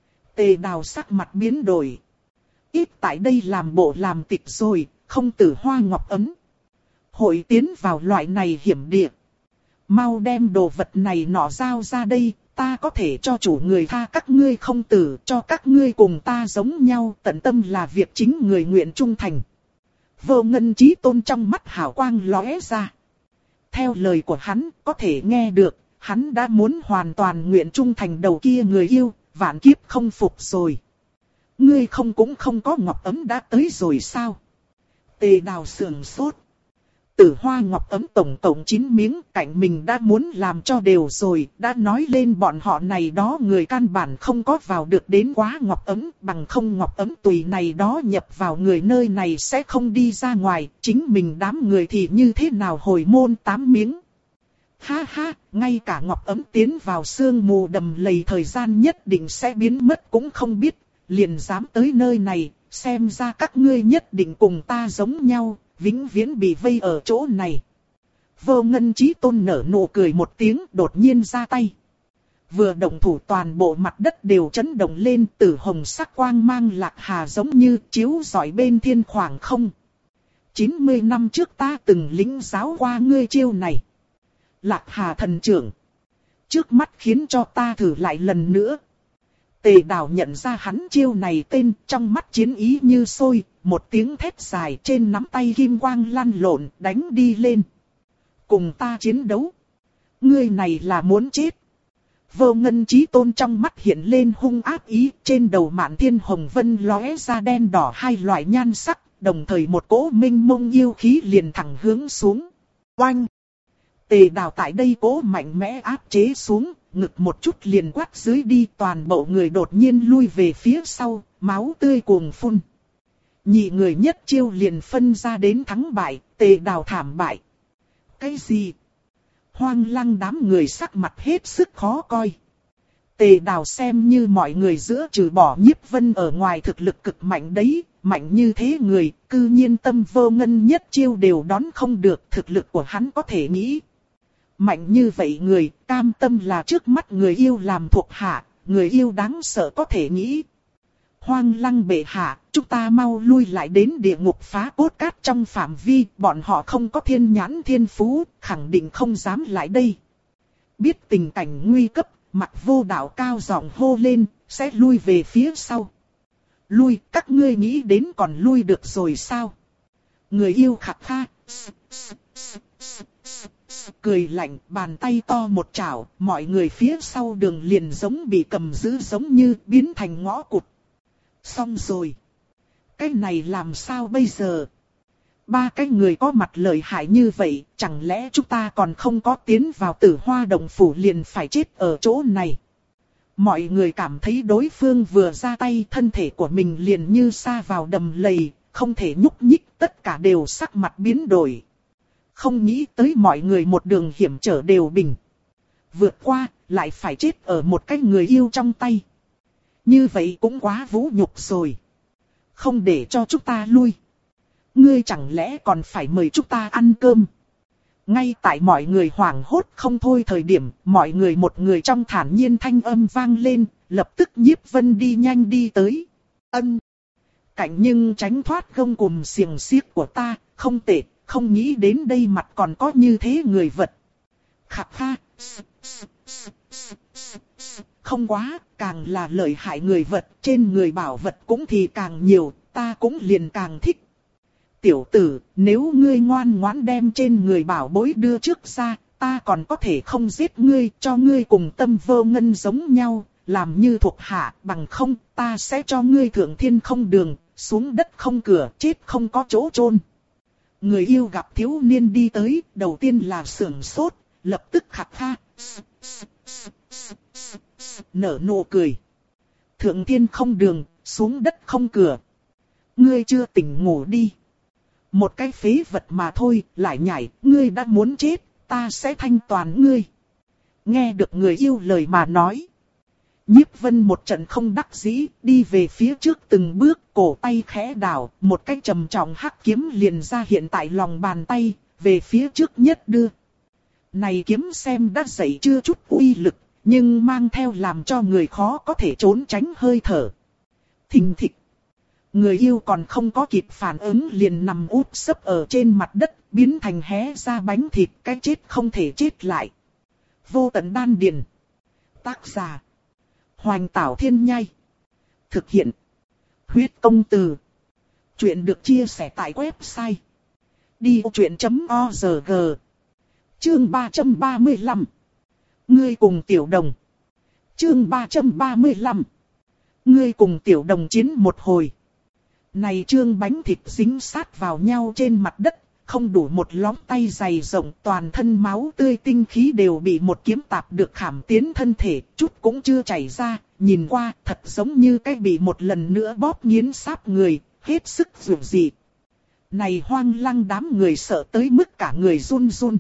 Tề Đào sắc mặt biến đổi. Ít tại đây làm bộ làm tịch rồi, không Tử Hoa Ngọc ấm. Hội tiến vào loại này hiểm địa. Mau đem đồ vật này nọ giao ra đây. Ta có thể cho chủ người tha các ngươi không tử, cho các ngươi cùng ta giống nhau, tận tâm là việc chính người nguyện trung thành. Vô Ngân Chí Tôn trong mắt hào quang lóe ra. Theo lời của hắn, có thể nghe được, hắn đã muốn hoàn toàn nguyện trung thành đầu kia người yêu, vạn kiếp không phục rồi. Ngươi không cũng không có ngọc ấm đã tới rồi sao? Tề Đào sườn sốt. Tử Hoa Ngọc ấm tổng cộng chín miếng, cạnh mình đã muốn làm cho đều rồi, đã nói lên bọn họ này đó người căn bản không có vào được đến quá Ngọc ấm, bằng không Ngọc ấm tùy này đó nhập vào người nơi này sẽ không đi ra ngoài, chính mình đám người thì như thế nào hồi môn tám miếng. Ha ha, ngay cả Ngọc ấm tiến vào sương mù đầm lầy thời gian nhất định sẽ biến mất cũng không biết, liền dám tới nơi này, xem ra các ngươi nhất định cùng ta giống nhau. Vĩnh viễn bị vây ở chỗ này. Vô Ngân Chí Tôn nở nụ cười một tiếng, đột nhiên ra tay. Vừa động thủ toàn bộ mặt đất đều chấn động lên, tử hồng sắc quang mang lạc hà giống như chiếu rọi bên thiên khoảng không. chín mươi năm trước ta từng lĩnh giáo qua ngươi chiêu này. Lạc hà thần trưởng. Trước mắt khiến cho ta thử lại lần nữa. Tề Đào nhận ra hắn chiêu này tên, trong mắt chiến ý như sôi, một tiếng thét dài trên nắm tay kim quang lăn lộn, đánh đi lên. Cùng ta chiến đấu. Ngươi này là muốn chết. Vô Ngân Chí Tôn trong mắt hiện lên hung ác ý, trên đầu Mạn Thiên Hồng Vân lóe ra đen đỏ hai loại nhan sắc, đồng thời một cỗ minh mông yêu khí liền thẳng hướng xuống. Oanh! Tề Đào tại đây cỗ mạnh mẽ áp chế xuống, ngực một chút liền quát dưới đi, toàn bộ người đột nhiên lui về phía sau, máu tươi cuồng phun. Nhị người nhất chiêu liền phân ra đến thắng bại, Tề Đào thảm bại. Cái gì? Hoang Lăng đám người sắc mặt hết sức khó coi. Tề Đào xem như mọi người giữa trừ bỏ Nhiếp Vân ở ngoài thực lực cực mạnh đấy, mạnh như thế người, cư nhiên tâm Vô Ngân nhất chiêu đều đón không được, thực lực của hắn có thể nghĩ. Mạnh như vậy người, cam tâm là trước mắt người yêu làm thuộc hạ, người yêu đáng sợ có thể nghĩ. Hoang Lăng bệ hạ, chúng ta mau lui lại đến địa ngục phá cốt cát trong phạm vi, bọn họ không có thiên nhãn thiên phú, khẳng định không dám lại đây. Biết tình cảnh nguy cấp, Mặc Vô Đạo cao giọng hô lên, sẽ lui về phía sau. Lui, các ngươi nghĩ đến còn lui được rồi sao? Người yêu khạc kha. cười lạnh, bàn tay to một chảo, mọi người phía sau đường liền giống bị cầm giữ giống như biến thành ngõ cụt. Xong rồi. Cái này làm sao bây giờ? Ba cái người có mặt lợi hại như vậy, chẳng lẽ chúng ta còn không có tiến vào Tử Hoa Động Phủ liền phải chết ở chỗ này? Mọi người cảm thấy đối phương vừa ra tay, thân thể của mình liền như sa vào đầm lầy, không thể nhúc nhích, tất cả đều sắc mặt biến đổi. Không nghĩ tới mọi người một đường hiểm trở đều bình vượt qua, lại phải chết ở một cái người yêu trong tay. Như vậy cũng quá vũ nhục rồi. Không để cho chúng ta lui. Ngươi chẳng lẽ còn phải mời chúng ta ăn cơm? Ngay tại mọi người hoảng hốt không thôi thời điểm, mọi người một người trong thản nhiên thanh âm vang lên, lập tức Nhiếp Vân đi nhanh đi tới. Ân. Cảnh nhưng tránh thoát gông cùm xiềng xiếc của ta, không tệ, không nghĩ đến đây mặt còn có như thế người vật. Khạp ha. Không quá, càng là lợi hại người vật, trên người bảo vật cũng thì càng nhiều, ta cũng liền càng thích. Tiểu tử, nếu ngươi ngoan ngoãn đem trên người bảo bối đưa trước ra, ta còn có thể không giết ngươi, cho ngươi cùng Tâm Vô Ngân giống nhau, làm như thuộc hạ, bằng không, ta sẽ cho ngươi thượng thiên không đường, xuống đất không cửa, chết không có chỗ chôn. Người yêu gặp thiếu niên đi tới, đầu tiên là sưởng sốt, lập tức khạc ha, nở nụ cười. Thượng thiên không đường, xuống đất không cửa. Ngươi chưa tỉnh ngủ đi. Một cái phế vật mà thôi, lại nhảy, ngươi đã muốn chết, ta sẽ thanh toàn ngươi. Nghe được người yêu lời mà nói. Nhiếp Vân một trận không đắc dĩ, đi về phía trước từng bước, cổ tay khẽ đảo, một cái trầm trọng hắc kiếm liền ra hiện tại lòng bàn tay, về phía trước nhất đưa. Này kiếm xem đã dậy chưa chút uy lực, nhưng mang theo làm cho người khó có thể trốn tránh hơi thở. Thình thịch. Người yêu còn không có kịp phản ứng liền nằm úp sấp ở trên mặt đất, biến thành hé ra bánh thịt, cái chết không thể chết lại. Vô Tận Đan Điền. Tác giả. Hoành Tảo Thiên Nhai. Thực hiện. Huyết Công Từ. Chuyện được chia sẻ tại website đi ô chuyện chấm org. Chương ba trăm ba mươi lăm. Ngươi cùng Tiểu Đồng. Chương ba trăm ba mươi lăm. Ngươi cùng Tiểu Đồng chiến một hồi. Này trương bánh thịt dính sát vào nhau trên mặt đất, không đủ một lóng tay dày rộng, toàn thân máu tươi tinh khí đều bị một kiếm tạp được khảm tiến thân thể, chút cũng chưa chảy ra, nhìn qua thật giống như cái bị một lần nữa bóp nghiến sáp người, hết sức dữ dị. Này hoang lăng đám người sợ tới mức cả người run run.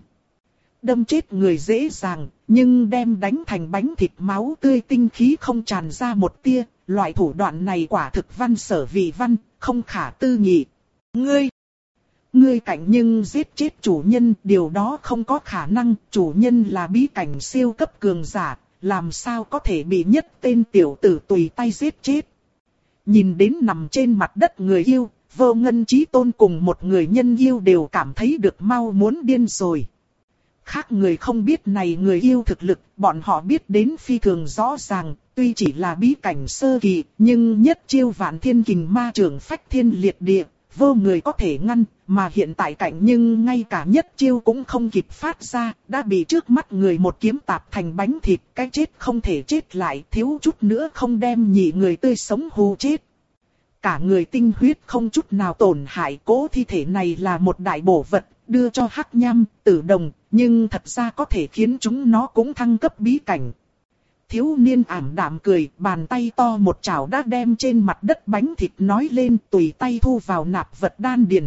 Đâm chết người dễ dàng, nhưng đem đánh thành bánh thịt máu tươi tinh khí không tràn ra một tia, loại thủ đoạn này quả thực văn sở vị văn, không khả tư nghị. Ngươi, ngươi cảnh nhưng giết chết chủ nhân, điều đó không có khả năng, chủ nhân là bí cảnh siêu cấp cường giả, làm sao có thể bị nhất tên tiểu tử tùy tay giết chết. Nhìn đến nằm trên mặt đất người yêu, Vô Ngân Chí Tôn cùng một người nhân yêu đều cảm thấy được mau muốn điên rồi. Khác người không biết này người yêu thực lực, bọn họ biết đến phi thường rõ ràng, tuy chỉ là bí cảnh sơ kỳ, nhưng nhất chiêu Vạn Thiên Kình Ma Trưởng phách thiên liệt địa, vô người có thể ngăn, mà hiện tại cảnh nhưng ngay cả nhất chiêu cũng không kịp phát ra, đã bị trước mắt người một kiếm tạp thành bánh thịt, cái chết không thể chết lại, thiếu chút nữa không đem nhị người tươi sống hù chết. Cả người tinh huyết không chút nào tổn hại, cố thi thể này là một đại bổ vật, đưa cho Hắc Nham, Tử Đồng, nhưng thật ra có thể khiến chúng nó cũng thăng cấp bí cảnh. Thiếu niên ảm đạm cười, bàn tay to một chảo đã đem trên mặt đất bánh thịt nói lên, tùy tay thu vào nạp vật đan điền.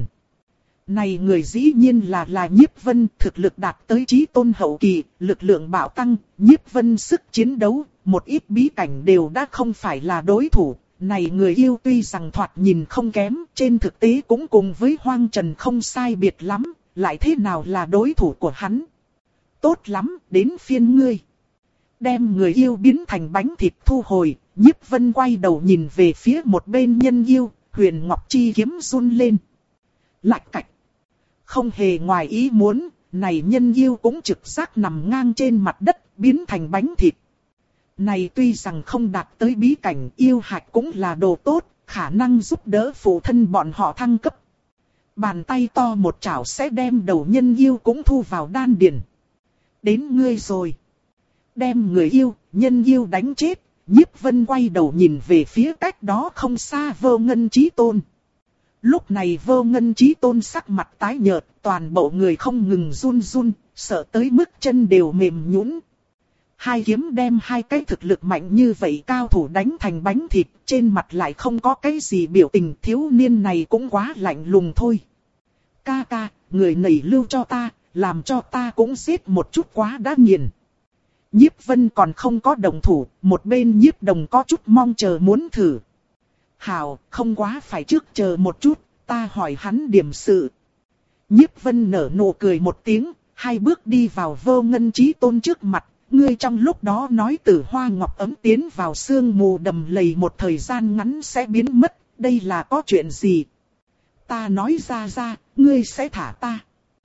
Này người dĩ nhiên là là Nhiếp Vân, thực lực đạt tới chí tôn hậu kỳ, lực lượng bạo tăng, Nhiếp Vân sức chiến đấu, một ít bí cảnh đều đã không phải là đối thủ. Này người yêu tuy rằng thoạt nhìn không kém, trên thực tế cũng cùng với Hoang Trần không sai biệt lắm, lại thế nào là đối thủ của hắn. Tốt lắm, đến phiên ngươi. Đem người yêu biến thành bánh thịt thu hồi, Nhiếp Vân quay đầu nhìn về phía một bên nhân yêu, Huyền Ngọc Chi kiếm run lên. Lạch cạch. Không hề ngoài ý muốn, này nhân yêu cũng trực giác nằm ngang trên mặt đất, biến thành bánh thịt. Này tuy rằng không đạt tới bí cảnh, yêu hạch cũng là đồ tốt, khả năng giúp đỡ phụ thân bọn họ thăng cấp. Bàn tay to một chảo sẽ đem đầu nhân yêu cũng thu vào đan điền. Đến ngươi rồi. Đem người yêu, nhân yêu đánh chết, Nhiếp Vân quay đầu nhìn về phía cách đó không xa Vô Ngân Chí Tôn. Lúc này Vô Ngân Chí Tôn sắc mặt tái nhợt, toàn bộ người không ngừng run run, sợ tới mức chân đều mềm nhũn. Hai kiếm đem hai cái thực lực mạnh như vậy cao thủ đánh thành bánh thịt, trên mặt lại không có cái gì biểu tình, thiếu niên này cũng quá lạnh lùng thôi. Ca ca, người này lưu cho ta, làm cho ta cũng giết một chút quá đã nghiền. Nhiếp Vân còn không có đồng thủ, một bên Nhiếp Đồng có chút mong chờ muốn thử. Hảo, không quá phải trước chờ một chút, ta hỏi hắn điểm sự. Nhiếp Vân nở nụ cười một tiếng, hai bước đi vào Vô Ngân Chí Tôn trước mặt. Ngươi trong lúc đó nói Tử Hoa Ngọc Ấm tiến vào sương mù đầm lầy một thời gian ngắn sẽ biến mất, đây là có chuyện gì? Ta nói ra ra, ngươi sẽ thả ta.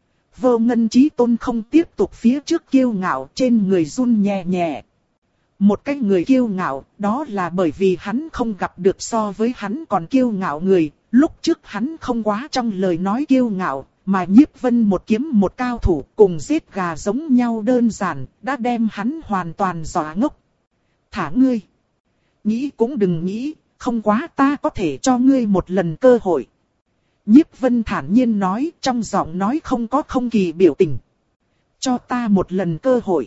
Vô Ngân Chí Tôn không tiếp tục phía trước kiêu ngạo, trên người run nhẹ nhẹ. Một cái người kiêu ngạo, đó là bởi vì hắn không gặp được so với hắn còn kiêu ngạo người, lúc trước hắn không quá trong lời nói kiêu ngạo. Mà Nhiếp Vân một kiếm một cao thủ cùng giết gà giống nhau đơn giản, đã đem hắn hoàn toàn dọa ngốc. Thả ngươi. Nghĩ cũng đừng nghĩ, không quá ta có thể cho ngươi một lần cơ hội. Nhiếp Vân thản nhiên nói, trong giọng nói không có không kỳ biểu tình. Cho ta một lần cơ hội.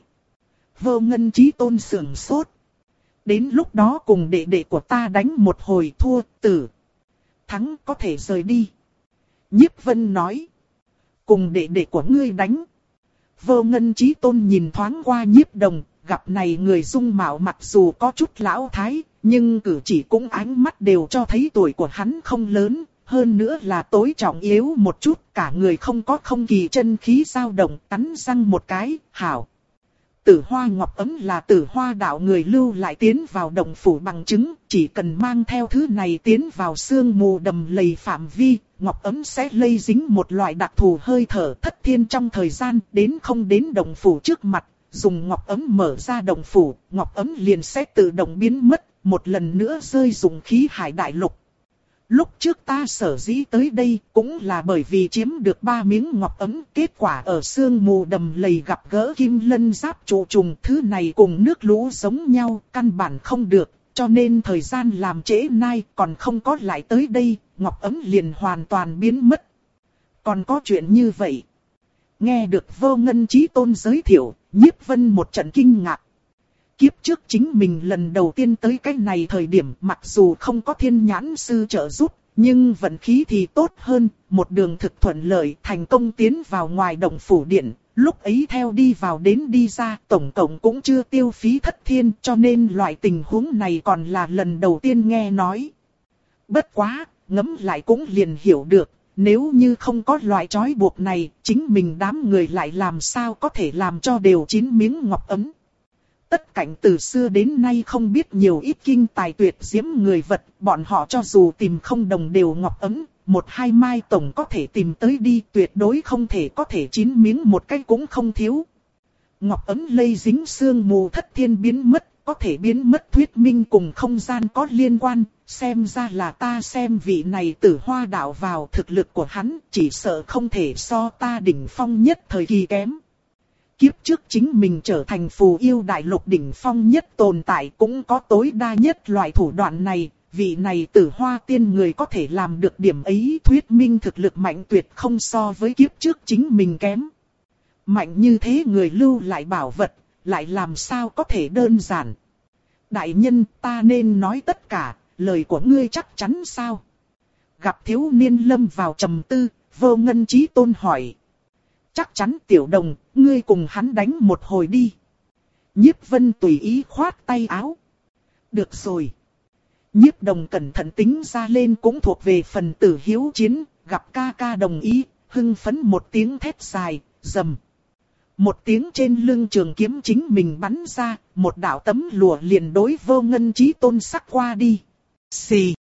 Vô Ngân Chí Tôn sửng sốt. Đến lúc đó cùng đệ đệ của ta đánh một hồi thua tử. Thắng có thể rời đi. Nhiếp Vân nói. Cùng đệ đệ của ngươi đánh. Vô Ngân Chí Tôn nhìn thoáng qua Nhiếp Đồng, gặp này người dung mạo mặc dù có chút lão thái, nhưng cử chỉ cũng ánh mắt đều cho thấy tuổi của hắn không lớn, hơn nữa là tối trọng yếu một chút, cả người không có không kỳ chân khí dao động, cắn răng một cái, hảo. Tử Hoa Ngọc Ấm là Tử Hoa đạo người lưu lại tiến vào động phủ bằng chứng, chỉ cần mang theo thứ này tiến vào sương mù đầm lầy phạm vi, Ngọc Ấm sẽ lây dính một loại đặc thù hơi thở thất thiên trong thời gian, đến không đến động phủ trước mặt, dùng Ngọc Ấm mở ra động phủ, Ngọc Ấm liền sẽ tự động biến mất, một lần nữa rơi dụng khí hải đại lục. Lúc trước ta sở dĩ tới đây cũng là bởi vì chiếm được ba miếng ngọc ấm, kết quả ở sương mù đầm lầy gặp gỡ kim lân giáp trụ trùng, thứ này cùng nước lũ giống nhau, căn bản không được, cho nên thời gian làm trễ nay còn không có lại tới đây, ngọc ấm liền hoàn toàn biến mất. Còn có chuyện như vậy. Nghe được Vô Ngân Chí Tôn giới thiệu, Nhiếp Vân một trận kinh ngạc. Kiếp trước chính mình lần đầu tiên tới cái này thời điểm mặc dù không có thiên nhãn sư trợ giúp, nhưng vận khí thì tốt hơn, một đường thực thuận lợi thành công tiến vào ngoài động phủ điện, lúc ấy theo đi vào đến đi ra tổng cộng cũng chưa tiêu phí thất thiên, cho nên loại tình huống này còn là lần đầu tiên nghe nói. Bất quá, ngẫm lại cũng liền hiểu được, nếu như không có loại trói buộc này, chính mình đám người lại làm sao có thể làm cho đều chín miếng ngọc ấm. Tất cảnh từ xưa đến nay không biết nhiều ít kinh tài tuyệt diễm người vật, bọn họ cho dù tìm không đồng đều ngọc ấm, một hai mai tổng có thể tìm tới đi, tuyệt đối không thể có thể chín miếng một cái cũng không thiếu. Ngọc ấm lây dính sương mù thất thiên biến mất, có thể biến mất thuyết minh cùng không gian có liên quan, xem ra là ta xem vị này Tử Hoa đạo vào thực lực của hắn, chỉ sợ không thể so ta đỉnh phong nhất thời kỳ kém. Kiếp trước chính mình trở thành phù yêu đại lục đỉnh phong nhất tồn tại cũng có tối đa nhất loại thủ đoạn này, vị này Tử Hoa tiên người có thể làm được điểm ấy thuyết minh thực lực mạnh tuyệt không so với kiếp trước chính mình kém. Mạnh như thế người lưu lại bảo vật, lại làm sao có thể đơn giản. Đại nhân, ta nên nói tất cả, lời của ngươi chắc chắn sao? Gặp thiếu niên lâm vào trầm tư, Vô Ngân Chí Tôn hỏi. Chắc chắn Tiểu Đồng, ngươi cùng hắn đánh một hồi đi. Nhiếp Vân tùy ý khoát tay áo. Được rồi. Nhiếp Đồng cẩn thận tính ra lên cũng thuộc về phần tử hiếu chiến, gặp ca ca đồng ý, hưng phấn một tiếng thét dài, rầm. Một tiếng trên lưng trường kiếm chính mình bắn ra, một đạo tấm lụa liền đối Vô Ngân Chí Tôn sắc qua đi. Xì.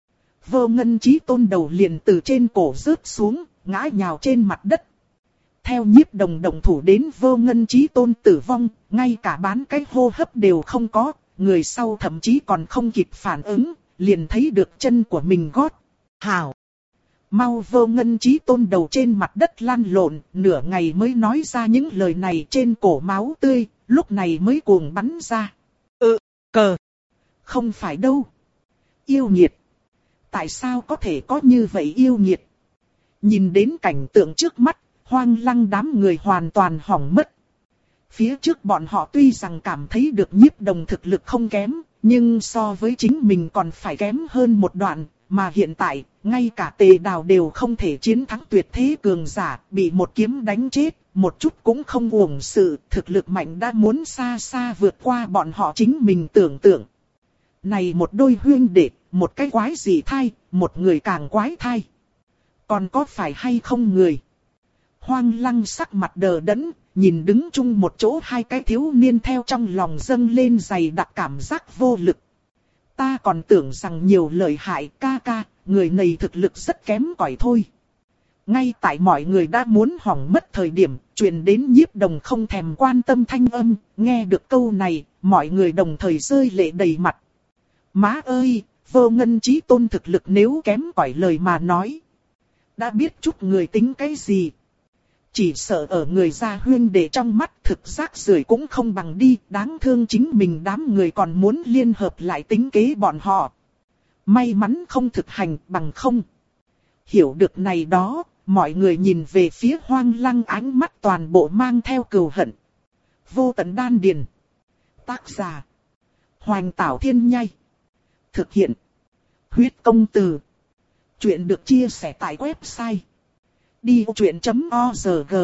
Vô Ngân Chí Tôn đầu liền từ trên cổ rớt xuống, ngã nhào trên mặt đất. Theo Nhiếp Đồng động thủ đến Vô Ngân Chí Tôn tử vong, ngay cả bán cái hô hấp đều không có, người sau thậm chí còn không kịp phản ứng, liền thấy được chân của mình gót. Hảo! Mau Vô Ngân Chí Tôn đầu trên mặt đất lăn lộn, nửa ngày mới nói ra những lời này, trên cổ máu tươi, lúc này mới cuồng bắn ra. Ừ, cờ. Không phải đâu. Yêu nghiệt. Tại sao có thể có như vậy yêu nghiệt? Nhìn đến cảnh tượng trước mắt, Hoang Lăng đám người hoàn toàn hỏng mất. Phía trước bọn họ tuy rằng cảm thấy được Nhiếp Đồng thực lực không kém, nhưng so với chính mình còn phải kém hơn một đoạn, mà hiện tại, ngay cả Tề Đào đều không thể chiến thắng tuyệt thế cường giả, bị một kiếm đánh chết, một chút cũng không uổng sự, thực lực mạnh đã muốn xa xa vượt qua bọn họ chính mình tưởng tượng. Này một đôi huynh đệ, một cái quái dị thai, một người càng quái thai. Còn có phải hay không người? Hoang Lăng sắc mặt đờ đẫn, nhìn đứng chung một chỗ hai cái thiếu niên theo trong lòng dâng lên dày đặc cảm giác vô lực. Ta còn tưởng rằng nhiều lợi hại, ca ca, người này thực lực rất kém cỏi thôi. Ngay tại mọi người đã muốn hỏng mất thời điểm, truyền đến Nhiếp Đồng không thèm quan tâm thanh âm, nghe được câu này, mọi người đồng thời rơi lệ đầy mặt. Má ơi, Vô Ngân Chí Tôn thực lực nếu kém cỏi lời mà nói. Đã biết chút người tính cái gì. Chỉ sợ ở người gia huyên để trong mắt thực rác rưởi cũng không bằng đi, đáng thương chính mình đám người còn muốn liên hợp lại tính kế bọn họ. May mắn không thực hành bằng không. Hiểu được này đó, mọi người nhìn về phía Hoang Lăng ánh mắt toàn bộ mang theo cừu hận. Vô Tận Đan Điền. Tác giả. Hoành Tảo Thiên Nhai. Thực hiện. Huyết Công Từ. Chuyện được chia sẻ tại website đi ô chuyện chấm org.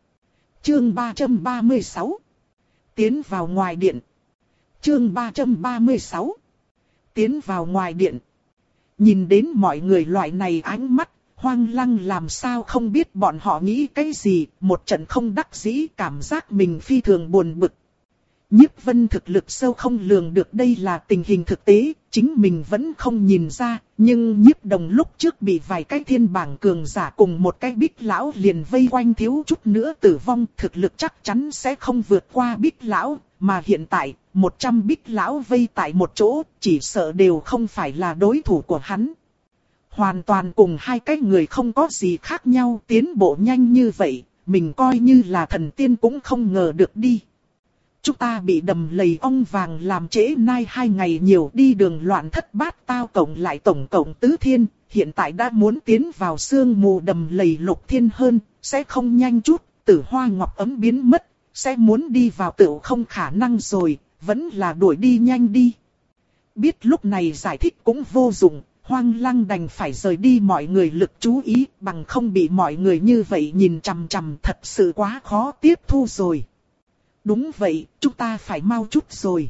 Chương ba trăm ba mươi sáu. Tiến vào ngoài điện. Chương ba trăm ba mươi sáu. Tiến vào ngoài điện. Nhìn đến mọi người loại này ánh mắt, Hoang Lăng làm sao không biết bọn họ nghĩ cái gì, một trận không đắc dĩ, cảm giác mình phi thường buồn bực. Nhiếp Vân thực lực sâu không lường được, đây là tình hình thực tế, chính mình vẫn không nhìn ra, nhưng Nhiếp Đồng lúc trước bị vài cái thiên bảng cường giả cùng một cái Bích Lão liền vây quanh thiếu chút nữa tử vong, thực lực chắc chắn sẽ không vượt qua Bích Lão, mà hiện tại, một trăm Bích Lão vây tại một chỗ, chỉ sợ đều không phải là đối thủ của hắn. Hoàn toàn cùng hai cái người không có gì khác nhau, tiến bộ nhanh như vậy, mình coi như là thần tiên cũng không ngờ được đi. Chúng ta bị đầm lầy ong vàng làm trễ nay hai ngày nhiều, đi đường loạn thất bát tao, cộng lại tổng cộng tứ thiên, hiện tại đã muốn tiến vào sương mù đầm lầy lục thiên hơn, sẽ không nhanh chút, Tử Hoa Ngọc Ấm biến mất, sẽ muốn đi vào tựu không khả năng rồi, vẫn là đuổi đi nhanh đi. Biết lúc này giải thích cũng vô dụng, Hoang Lăng đành phải rời đi mọi người lực chú ý, bằng không bị mọi người như vậy nhìn chằm chằm thật sự quá khó tiếp thu rồi. Đúng vậy, chúng ta phải mau chút rồi.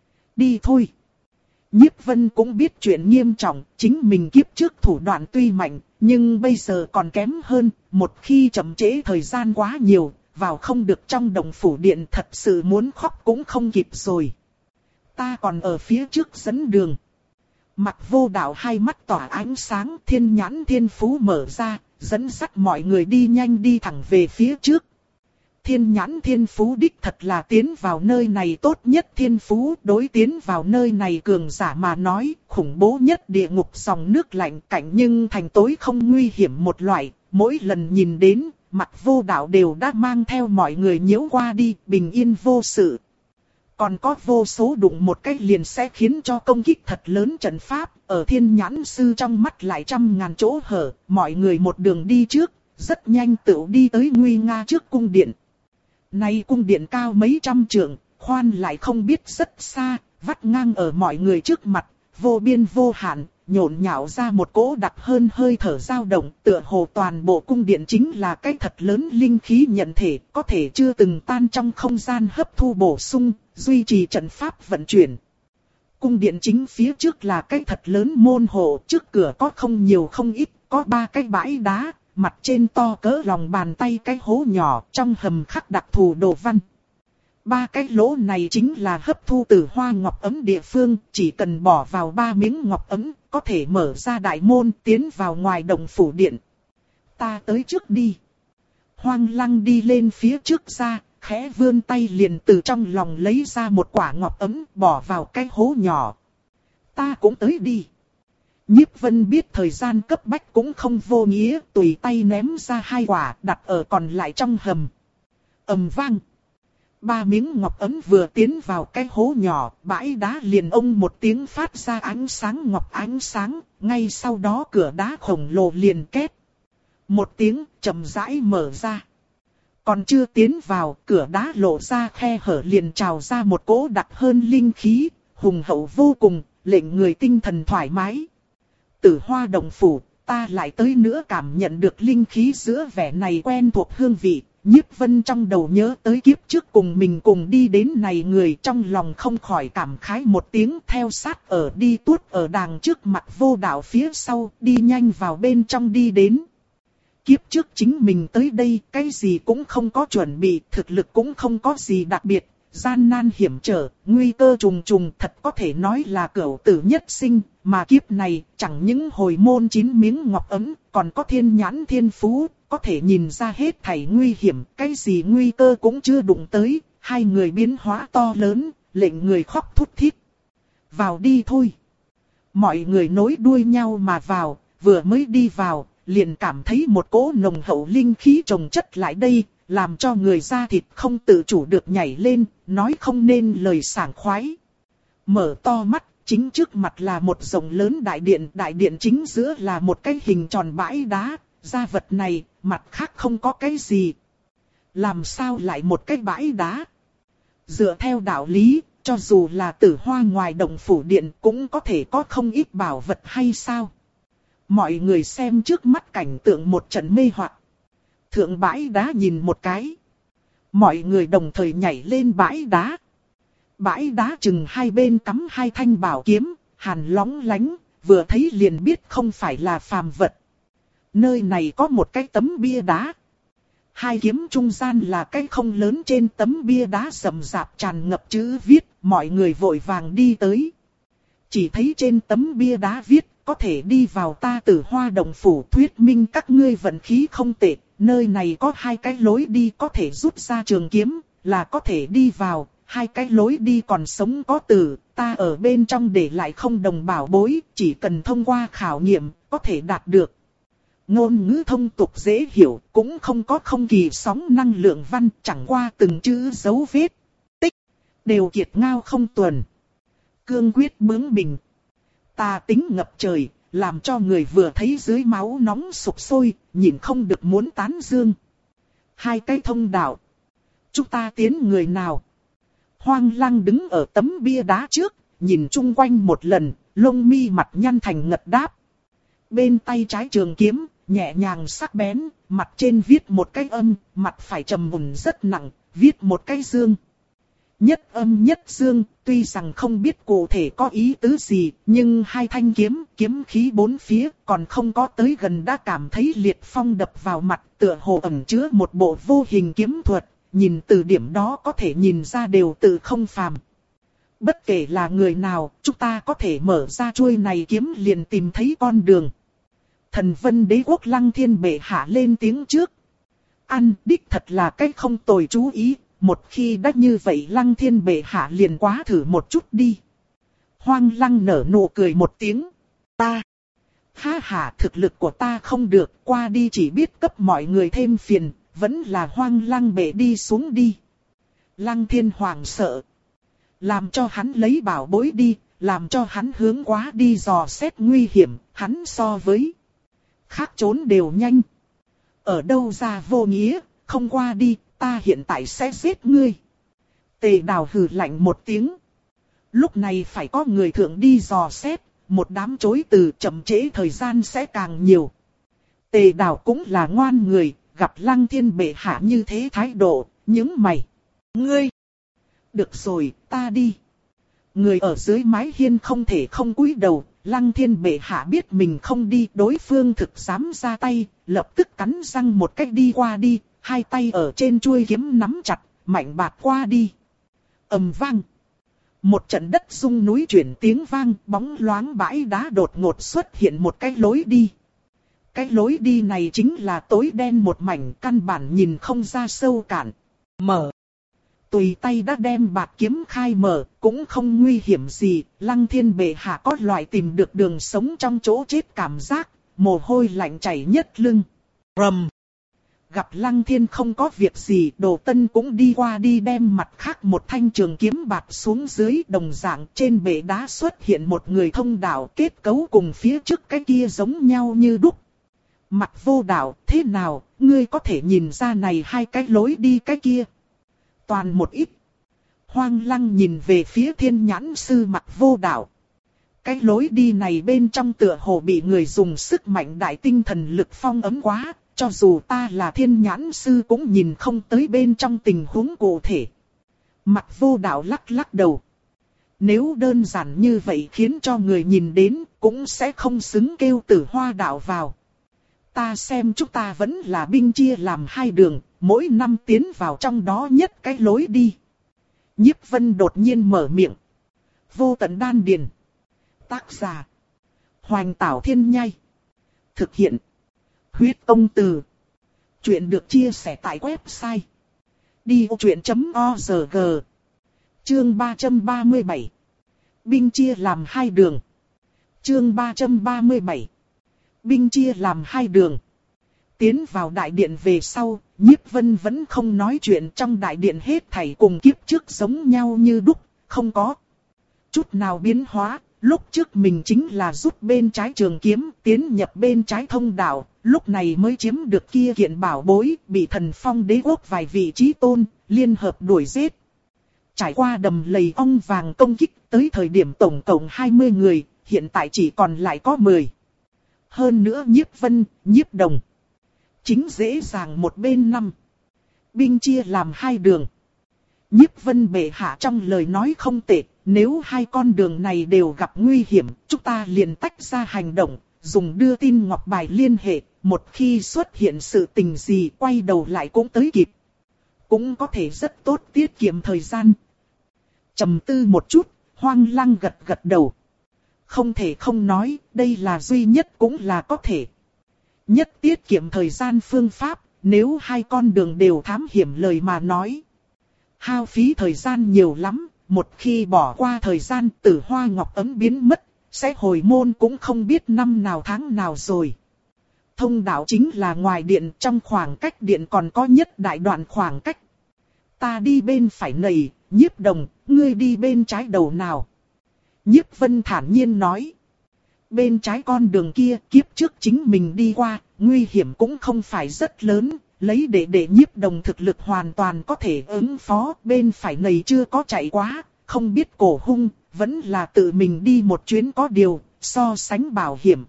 Đi thôi. Nhiếp Vân cũng biết chuyện nghiêm trọng, chính mình kiếp trước thủ đoạn tuy mạnh, nhưng bây giờ còn kém hơn, một khi chậm trễ thời gian quá nhiều, vào không được trong Động Phủ Điện, thật sự muốn khóc cũng không kịp rồi. Ta còn ở phía trước dẫn đường. Mặc Vô Đạo hai mắt tỏa ánh sáng, thiên nhãn thiên phú mở ra, dẫn dắt mọi người đi nhanh đi thẳng về phía trước. Thiên nhãn thiên phú đích thật là tiến vào nơi này tốt nhất thiên phú, đối tiến vào nơi này cường giả mà nói, khủng bố nhất địa ngục dòng nước lạnh cảnh nhưng thành tối không nguy hiểm một loại, mỗi lần nhìn đến, Mặc Vô Đạo đều đã mang theo mọi người nhiễu qua đi, bình yên vô sự. Còn có vô số đụng một cách liền sẽ khiến cho công kích thật lớn trận pháp, ở thiên nhãn sư trong mắt lại trăm ngàn chỗ hở, mọi người một đường đi trước, rất nhanh tựu đi tới nguy nga trước cung điện. Nay cung điện cao mấy trăm trượng, khoan lại không biết rất xa, vắt ngang ở mọi người trước mặt, vô biên vô hạn, nhộn nhạo ra một cỗ đặc hơn hơi thở dao động, tựa hồ toàn bộ cung điện chính là cái thật lớn linh khí nhận thể, có thể chưa từng tan trong không gian hấp thu bổ sung, duy trì trận pháp vận chuyển. Cung điện chính phía trước là cái thật lớn môn hộ, trước cửa có không nhiều không ít, có ba cái bãi đá. Mặt trên to cỡ lòng bàn tay cái hố nhỏ, trong hầm khắc đặc thù đồ văn. Ba cái lỗ này chính là hấp thu Tử Hoa Ngọc Ấm địa phương, chỉ cần bỏ vào ba miếng ngọc ấm, có thể mở ra đại môn tiến vào ngoài Động Phủ Điện. Ta tới trước đi. Hoang Lăng đi lên phía trước ra, khẽ vươn tay liền từ trong lòng lấy ra một quả ngọc ấm, bỏ vào cái hố nhỏ. Ta cũng tới đi. Nhiếp Vân biết thời gian cấp bách cũng không vô nghĩa, tùy tay ném ra hai quả đặt ở còn lại trong hầm. Ầm vang. Ba miếng ngọc ấm vừa tiến vào cái hố nhỏ, bãi đá liền ông một tiếng phát ra ánh sáng ngọc ánh sáng, ngay sau đó cửa đá khổng lồ liền két. Một tiếng chậm rãi mở ra. Còn chưa tiến vào, cửa đá lộ ra khe hở liền trào ra một cỗ đặc hơn linh khí, hùng hậu vô cùng, lệnh người tinh thần thoải mái. Tử Hoa Động Phủ, ta lại tới nữa cảm nhận được linh khí giữa vẻ này quen thuộc hương vị. Nhiếp Vân trong đầu nhớ tới kiếp trước cùng mình cùng đi đến này người, trong lòng không khỏi cảm khái một tiếng, theo sát ở đi tuốt ở đàng trước mặt Vô Đạo phía sau, đi nhanh vào bên trong đi đến. Kiếp trước chính mình tới đây, cái gì cũng không có chuẩn bị, thực lực cũng không có gì đặc biệt, gian nan hiểm trở, nguy cơ trùng trùng, thật có thể nói là cửu tử nhất sinh, mà kiếp này chẳng những hồi môn chín miếng ngọc ấm, còn có thiên nhãn thiên phú, có thể nhìn ra hết thảy nguy hiểm, cái gì nguy cơ cũng chưa đụng tới, hai người biến hóa to lớn, lệnh người khóc thút thít. Vào đi thôi. Mọi người nối đuôi nhau mà vào, vừa mới đi vào, liền cảm thấy một cỗ nồng hậu linh khí chồng chất lại đây, làm cho người da thịt không tự chủ được nhảy lên, nói không nên lời sảng khoái. Mở to mắt, chính trước mặt là một rộng lớn đại điện, đại điện chính giữa là một cái hình tròn bãi đá, gia vật này, mặt khác không có cái gì. Làm sao lại một cái bãi đá? Dựa theo đạo lý, cho dù là Tử Hoa ngoài Động Phủ điện cũng có thể có không ít bảo vật hay sao? Mọi người xem trước mắt cảnh tượng một trận mê hoặc. Thượng bãi đá nhìn một cái. Mọi người đồng thời nhảy lên bãi đá. Bãi đá chừng hai bên cắm hai thanh bảo kiếm, hàn lóng lánh, vừa thấy liền biết không phải là phàm vật. Nơi này có một cái tấm bia đá. Hai kiếm trung gian là cái không lớn, trên tấm bia đá rậm rạp tràn ngập chữ viết, mọi người vội vàng đi tới. Chỉ thấy trên tấm bia đá viết, có thể đi vào ta Tử Hoa Động Phủ, thuyết minh các ngươi vận khí không tệ. Nơi này có hai cái lối đi, có thể rút ra trường kiếm, là có thể đi vào. Hai cái lối đi còn sống có tử, ta ở bên trong để lại không đồng bảo bối, chỉ cần thông qua khảo nghiệm, có thể đạt được. Ngôn ngữ thông tục dễ hiểu, cũng không có không kỳ sóng năng lượng văn, chẳng qua từng chữ dấu vết, tích, đều kiệt ngao không tuần. Cương quyết bướng bỉnh, tà tính ngập trời, làm cho người vừa thấy dưới máu nóng sục sôi, nhìn không được muốn tán dương. Hai cái thông đạo. Chúng ta tiến người nào? Hoang Lăng đứng ở tấm bia đá trước, nhìn chung quanh một lần, lông mi mặt nhăn thành ngật đáp. Bên tay trái trường kiếm, nhẹ nhàng sắc bén, mặt trên viết một cái âm, mặt phải trầm mùn rất nặng, viết một cái dương. Nhất âm nhất dương, tuy rằng không biết cụ thể có ý tứ gì, nhưng hai thanh kiếm, kiếm khí bốn phía, còn không có tới gần đã cảm thấy liệt phong đập vào mặt, tựa hồ ẩn chứa một bộ vô hình kiếm thuật, nhìn từ điểm đó có thể nhìn ra đều tự không phàm. Bất kể là người nào, chúng ta có thể mở ra chuôi này kiếm liền tìm thấy con đường. Thần Vân Đế Quốc Lăng Thiên bệ hạ lên tiếng trước. Ăn đích thật là cái không tồi chú ý. Một khi đã như vậy Lăng Thiên bệ hạ liền quá thử một chút đi. Hoang Lăng nở nụ cười một tiếng. Ta. Ha ha, thực lực của ta không được, qua đi chỉ biết cấp mọi người thêm phiền, vẫn là Hoang Lăng bệ đi xuống đi. Lăng Thiên hoảng sợ. Làm cho hắn lấy bảo bối đi, làm cho hắn hướng quá đi dò xét nguy hiểm, hắn so với khác trốn đều nhanh. Ở đâu ra vô nghĩa, không qua đi. Ta hiện tại sẽ giết ngươi. Tề Đào hừ lạnh một tiếng. Lúc này phải có người thượng đi dò xét, một đám chối từ chậm trễ thời gian sẽ càng nhiều. Tề Đào cũng là ngoan người, gặp Lăng Thiên bệ hạ như thế thái độ, những mày. Ngươi! Được rồi, ta đi. Người ở dưới mái hiên không thể không cúi đầu, Lăng Thiên bệ hạ biết mình không đi, đối phương thực dám ra tay, lập tức cắn răng một cách đi qua đi. Hai tay ở trên chuôi kiếm nắm chặt, mạnh bạt qua đi. Ầm vang. Một trận đất rung núi chuyển tiếng vang, bóng loáng bãi đá đột ngột xuất hiện một cái lối đi. Cái lối đi này chính là tối đen một mảnh, căn bản nhìn không ra sâu cạn. Mở. Tùy tay đã đem bạt kiếm khai mở, cũng không nguy hiểm gì. Lăng Thiên bệ hạ có loại tìm được đường sống trong chỗ chết cảm giác, mồ hôi lạnh chảy nhất lưng. Rầm. Gặp Lăng Thiên không có việc gì, Đồ Tân cũng đi qua đi đem mặt khác một thanh trường kiếm bạt xuống dưới, đồng dạng trên bệ đá xuất hiện một người thông đạo, kết cấu cùng phía trước cái kia giống nhau như đúc. Mặt Vô Đạo, thế nào, ngươi có thể nhìn ra này hai cái lối đi cái kia? Toàn một ít. Hoang Lăng nhìn về phía Thiên Nhãn Sư Mặt Vô Đạo. Cái lối đi này bên trong tựa hồ bị người dùng sức mạnh đại tinh thần lực phong ấm quá, cho dù ta là Thiên Nhãn Sư cũng nhìn không tới bên trong tình huống cụ thể. Mặt Vô Đạo lắc lắc đầu. Nếu đơn giản như vậy khiến cho người nhìn đến, cũng sẽ không xứng kêu Tử Hoa Đạo vào. Ta xem chúng ta vẫn là binh chia làm hai đường, mỗi năm tiến vào trong đó nhất cái lối đi. Nhiếp Vân đột nhiên mở miệng. Vô Tận Đan Điền. Tác giả. Hoành Tảo Thiên Nhai. Thực hiện. Huyết Tông Từ. Chuyện được chia sẻ tại website. đi vô chuyện chấm org. Chương ba trăm ba mươi bảy. Binh chia làm hai đường. Chương ba trăm ba mươi bảy. Binh chia làm hai đường. Tiến vào đại điện về sau, Nhiếp Vân vẫn không nói chuyện, trong đại điện hết thảy cùng kiếp trước giống nhau như đúc, không có chút nào biến hóa. Lúc trước mình chính là rút bên trái trường kiếm, tiến nhập bên trái thông đạo, lúc này mới chiếm được kia kiện bảo bối, bị Thần Phong Đế quốc vài vị chí tôn liên hợp đuổi giết. Trải qua đầm lầy ong vàng công kích, tới thời điểm tổng cộng hai mươi người, hiện tại chỉ còn lại có mười. Hơn nữa Nhiếp Vân, Nhiếp Đồng chính dễ dàng một bên năm. Binh chia làm hai đường. Nhiếp Vân bệ hạ trong lời nói không tệ, nếu hai con đường này đều gặp nguy hiểm, chúng ta liền tách ra hành động, dùng đưa tin ngọc bài liên hệ, một khi xuất hiện sự tình gì quay đầu lại cũng tới kịp. Cũng có thể rất tốt tiết kiệm thời gian. Trầm tư một chút, Hoang Lăng gật gật đầu. Không thể không nói, đây là duy nhất cũng là có thể. Nhất tiết kiệm thời gian phương pháp, nếu hai con đường đều thám hiểm lời mà nói. Hao phí thời gian nhiều lắm, một khi bỏ qua thời gian Tử Hoa Ngọc ấm biến mất, sẽ hồi môn cũng không biết năm nào tháng nào rồi. Thông đạo chính là ngoài điện, trong khoảng cách điện còn có nhất đại đoạn khoảng cách. Ta đi bên phải này, Nhiếp Đồng, ngươi đi bên trái đầu nào. Nhiếp Vân thản nhiên nói. Bên trái con đường kia kiếp trước chính mình đi qua, nguy hiểm cũng không phải rất lớn, lấy để để Nhiếp Đồng thực lực hoàn toàn có thể ứng phó. Bên phải này chưa có chạy quá, không biết cổ hung, vẫn là tự mình đi một chuyến có điều, so sánh bảo hiểm.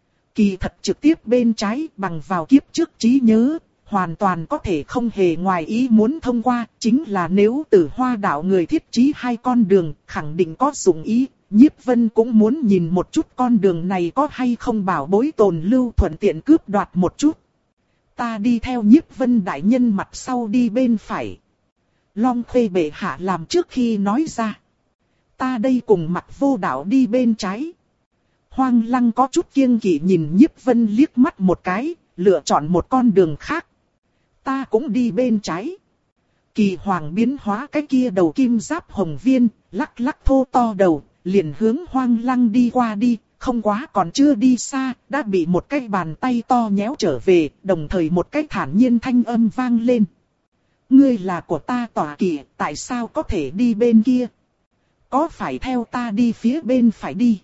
Kỳ thật trực tiếp bên trái bằng vào kiếp trước trí nhớ, hoàn toàn có thể không hề ngoài ý muốn thông qua, chính là nếu Tử Hoa Đạo người thiết trí hai con đường, khẳng định có dụng ý. Nhiếp Vân cũng muốn nhìn một chút con đường này có hay không bảo bối tồn lưu, thuận tiện cướp đoạt một chút. Ta đi theo Nhiếp Vân đại nhân mặt sau đi bên phải. Long Khuê bệ hạ làm trước khi nói ra. Ta đây cùng Mặt Vô Đạo đi bên trái. Hoang Lăng có chút kiêng kỵ nhìn Nhiếp Vân liếc mắt một cái, lựa chọn một con đường khác. Ta cũng đi bên trái. Kỳ Hoàng biến hóa cái kia đầu kim giáp hồng viên, lắc lắc thô to đầu, liền hướng Hoang Lăng đi qua đi, không quá còn chưa đi xa, đã bị một cái bàn tay to nhéo trở về, đồng thời một cái thản nhiên thanh âm vang lên. Ngươi là của ta tọa kỵ, tại sao có thể đi bên kia? Có phải theo ta đi phía bên phải đi?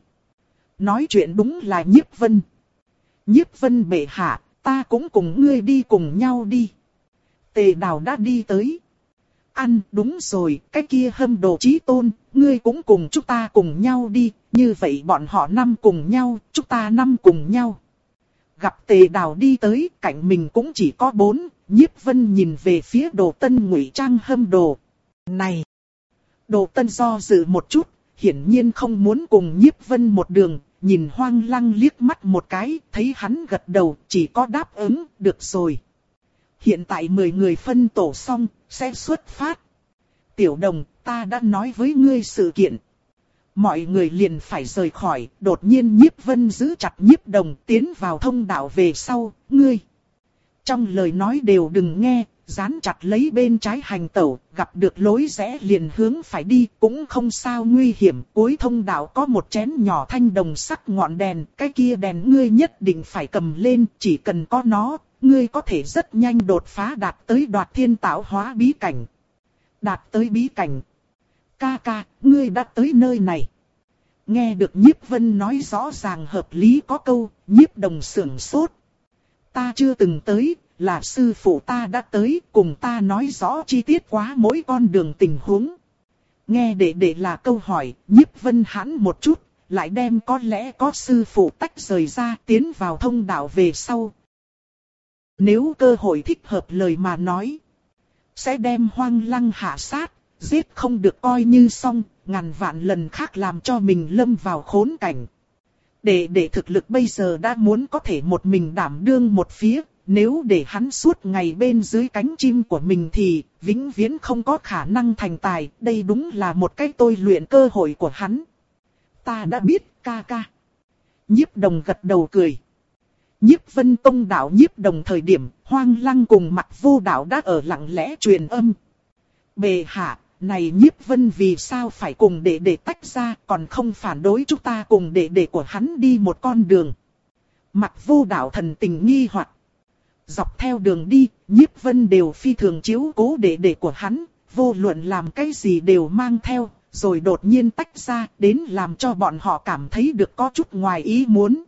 Nói chuyện đúng là Nhiếp Vân. Nhiếp Vân bệ hạ, ta cũng cùng ngươi đi cùng nhau đi. Tề Đào đã đi tới. Ăn, đúng rồi, cái kia Hâm Đồ Chí Tôn, ngươi cũng cùng chúng ta cùng nhau đi, như vậy bọn họ năm cùng nhau, chúng ta năm cùng nhau. Gặp Tề Đào đi tới, cạnh mình cũng chỉ có bốn, Nhiếp Vân nhìn về phía Đồ Tân ngụy trang Hâm Đồ. Này! Đồ Tân do dự một chút, hiển nhiên không muốn cùng Nhiếp Vân một đường, nhìn Hoang Lăng liếc mắt một cái, thấy hắn gật đầu, chỉ có đáp ứng, được rồi. Hiện tại mười người phân tổ xong, sẽ xuất phát. Tiểu Đồng, ta đã nói với ngươi sự kiện. Mọi người liền phải rời khỏi, đột nhiên Nhiếp Vân giữ chặt Nhiếp Đồng tiến vào thông đạo về sau, ngươi. Trong lời nói đều đừng nghe, dán chặt lấy bên trái hành tẩu, gặp được lối rẽ liền hướng phải đi, cũng không sao nguy hiểm. Cuối thông đạo có một chén nhỏ thanh đồng sắc ngọn đèn, cái kia đèn ngươi nhất định phải cầm lên, chỉ cần có nó, ngươi có thể rất nhanh đột phá đạt tới đoạt thiên tạo hóa bí cảnh. Đạt tới bí cảnh. Ca ca, ngươi đã tới nơi này. Nghe được Nhiếp Vân nói rõ ràng hợp lý có câu, Nhiếp Đồng sửng sốt. Ta chưa từng tới, là sư phụ ta đã tới, cùng ta nói rõ chi tiết quá mỗi con đường tình huống. Nghe đệ đệ là câu hỏi, Nhiếp Vân hãn một chút, lại đem có lẽ có sư phụ tách rời ra tiến vào thông đạo về sau. Nếu cơ hội thích hợp lời mà nói, sẽ đem Hoang Lăng hạ sát, giết không được coi như xong, ngàn vạn lần khác làm cho mình lâm vào khốn cảnh. Để để thực lực bây giờ đã muốn có thể một mình đảm đương một phía, nếu để hắn suốt ngày bên dưới cánh chim của mình thì vĩnh viễn không có khả năng thành tài, đây đúng là một cái tôi luyện cơ hội của hắn. Ta đã biết, ca ca. Nhiếp Đồng gật đầu cười. Nhiếp Vân Tông đạo Nhiếp Đồng thời điểm, Hoang Lăng cùng Mặc Vô Đạo đã ở lặng lẽ truyền âm. Bệ hạ, này Nhiếp Vân vì sao phải cùng đệ đệ tách ra, còn không phản đối chúng ta cùng đệ đệ của hắn đi một con đường. Mặc Vô Đạo thần tình nghi hoặc. Dọc theo đường đi, Nhiếp Vân đều phi thường chiếu cố đệ đệ của hắn, vô luận làm cái gì đều mang theo, rồi đột nhiên tách ra, đến làm cho bọn họ cảm thấy được có chút ngoài ý muốn.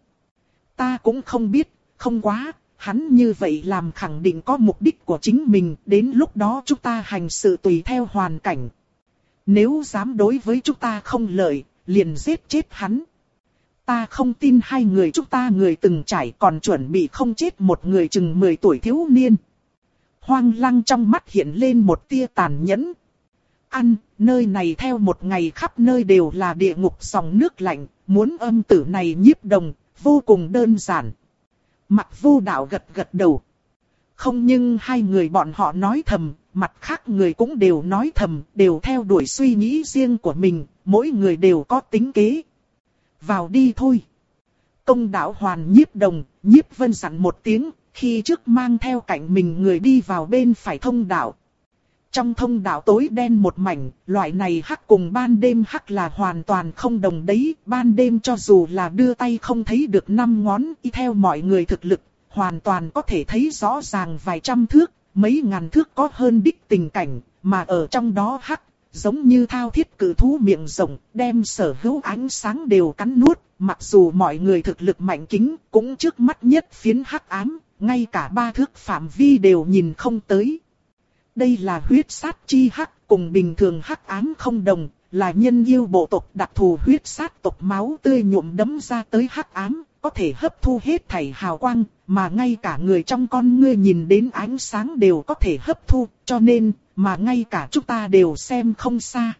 Ta cũng không biết, không quá, hắn như vậy làm khẳng định có mục đích của chính mình, đến lúc đó chúng ta hành sự tùy theo hoàn cảnh. Nếu dám đối với chúng ta không lợi, liền giết chết hắn. Ta không tin hai người chúng ta người từng trải còn chuẩn bị không chết một người chừng mười tuổi thiếu niên. Hoang Lăng trong mắt hiện lên một tia tàn nhẫn. Ăn, nơi này theo một ngày khắp nơi đều là địa ngục dòng nước lạnh, muốn âm tử này Nhiếp Đồng, vô cùng đơn giản. Mặc Vô Đạo gật gật đầu. Không, nhưng hai người bọn họ nói thầm, mặt khác người cũng đều nói thầm, đều theo đuổi suy nghĩ riêng của mình, mỗi người đều có tính kế. Vào đi thôi. Công đạo Hoàn Nhiếp Đồng, Nhiếp Vân dặn một tiếng, khi trước mang theo cạnh mình người đi vào bên phải thông đạo. Trong thông đạo tối đen một mảnh, loại này hắc cùng ban đêm hắc là hoàn toàn không đồng đấy. Ban đêm cho dù là đưa tay không thấy được năm ngón, y theo mọi người thực lực, hoàn toàn có thể thấy rõ ràng vài trăm thước, mấy ngàn thước có hơn đích tình cảnh, mà ở trong đó hắc, giống như thao thiết cử thú miệng rộng, đem sở hữu ánh sáng đều cắn nuốt. Mặc dù mọi người thực lực mạnh kính, cũng trước mắt nhất phiến hắc ám, ngay cả ba thước phạm vi đều nhìn không tới. Đây là huyết sát chi hắc, cùng bình thường hắc ám không đồng, là nhân yêu bộ tộc đặc thù huyết sát tộc máu tươi nhuộm đẫm ra tới hắc ám, có thể hấp thu hết thảy hào quang, mà ngay cả người trong con ngươi nhìn đến ánh sáng đều có thể hấp thu, cho nên, mà ngay cả chúng ta đều xem không xa.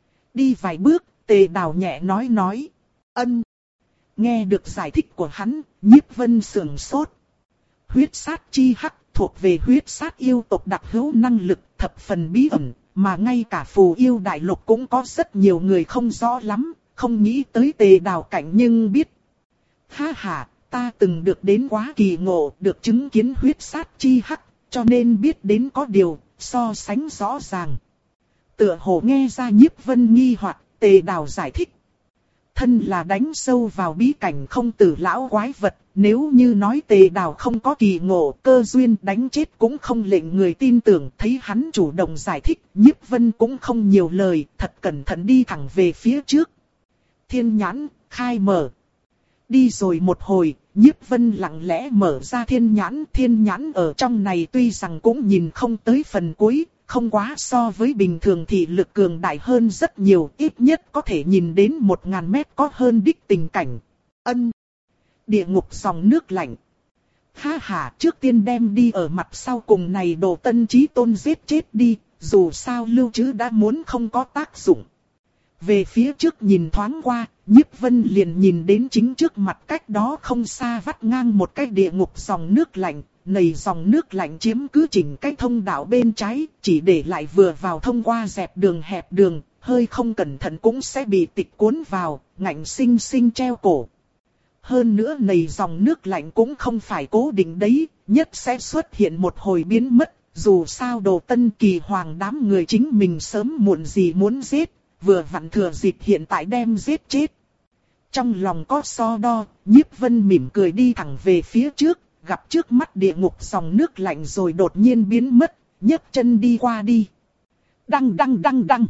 Đi vài bước, Tề Đào nhẹ nói nói, ân. Nghe được giải thích của hắn, Nhiếp Vân sườn sốt. Huyết sát chi hắc thuộc về huyết sát yêu tộc đặc hữu năng lực thập phần bí ẩn, mà ngay cả phù yêu đại lục cũng có rất nhiều người không rõ lắm, không nghĩ tới Tề Đào cảnh nhưng biết. Ha ha, ta từng được đến quá kỳ ngộ, được chứng kiến huyết sát chi hắc, cho nên biết đến có điều, so sánh rõ ràng. Tựa hồ nghe ra Nhiếp Vân nghi hoặc, Tề Đào giải thích. Thân là đánh sâu vào bí cảnh không tử lão quái vật, nếu như nói Tề Đào không có kỳ ngộ, cơ duyên đánh chết cũng không lệnh người tin tưởng. Thấy hắn chủ động giải thích, Nhiếp Vân cũng không nhiều lời, thật cẩn thận đi thẳng về phía trước. Thiên nhãn, khai mở. Đi rồi một hồi, Nhiếp Vân lặng lẽ mở ra thiên nhãn. Thiên nhãn ở trong này tuy rằng cũng nhìn không tới phần cuối, không quá so với bình thường thì lực cường đại hơn rất nhiều, ít nhất có thể nhìn đến một ngàn mét có hơn đích tình cảnh. Ân. Địa ngục dòng nước lạnh. Ha ha, trước tiên đem đi ở mặt sau cùng này đồ Tân Chí Tôn giết chết đi, dù sao lưu trữ đã muốn không có tác dụng. Về phía trước nhìn thoáng qua, Nhiếp Vân liền nhìn đến chính trước mặt cách đó không xa vắt ngang một cái địa ngục dòng nước lạnh. Này dòng nước lạnh chiếm cứ chỉnh cái thông đạo bên trái, chỉ để lại vừa vào thông qua dẹp đường hẹp đường, hơi không cẩn thận cũng sẽ bị tịch cuốn vào, ngạnh sinh sinh treo cổ. Hơn nữa này dòng nước lạnh cũng không phải cố định đấy, nhất sẽ xuất hiện một hồi biến mất, Dù sao Đồ Tân Kỳ Hoàng đám người chính mình sớm muộn gì muốn giết, vừa vặn thừa dịp hiện tại đem giết chết. Trong lòng có so đo, Nhiếp Vân mỉm cười đi thẳng về phía trước, gặp trước mắt địa ngục dòng nước lạnh rồi đột nhiên biến mất, nhấc chân đi qua đi. Đăng đăng đăng đăng.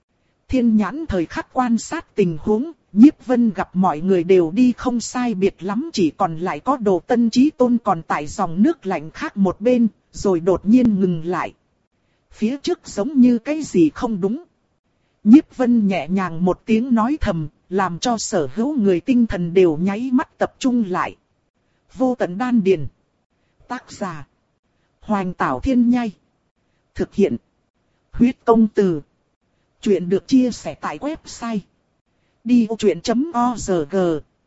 Thiên nhãn thời khắc quan sát tình huống, Nhiếp Vân gặp mọi người đều đi không sai biệt lắm, chỉ còn lại có Đồ Tân Chí Tôn còn tại dòng nước lạnh khác một bên, rồi đột nhiên ngừng lại. Phía trước giống như cái gì không đúng. Nhiếp Vân nhẹ nhàng một tiếng nói thầm, làm cho sở hữu người tinh thần đều nháy mắt tập trung lại. Vô Tận Đan Điền. Tác giả: Hoành Tảo Thiên Nhai. Thực hiện: Huyết Công Từ. Chuyện được chia sẻ tại website đi ô chuyện chấm org.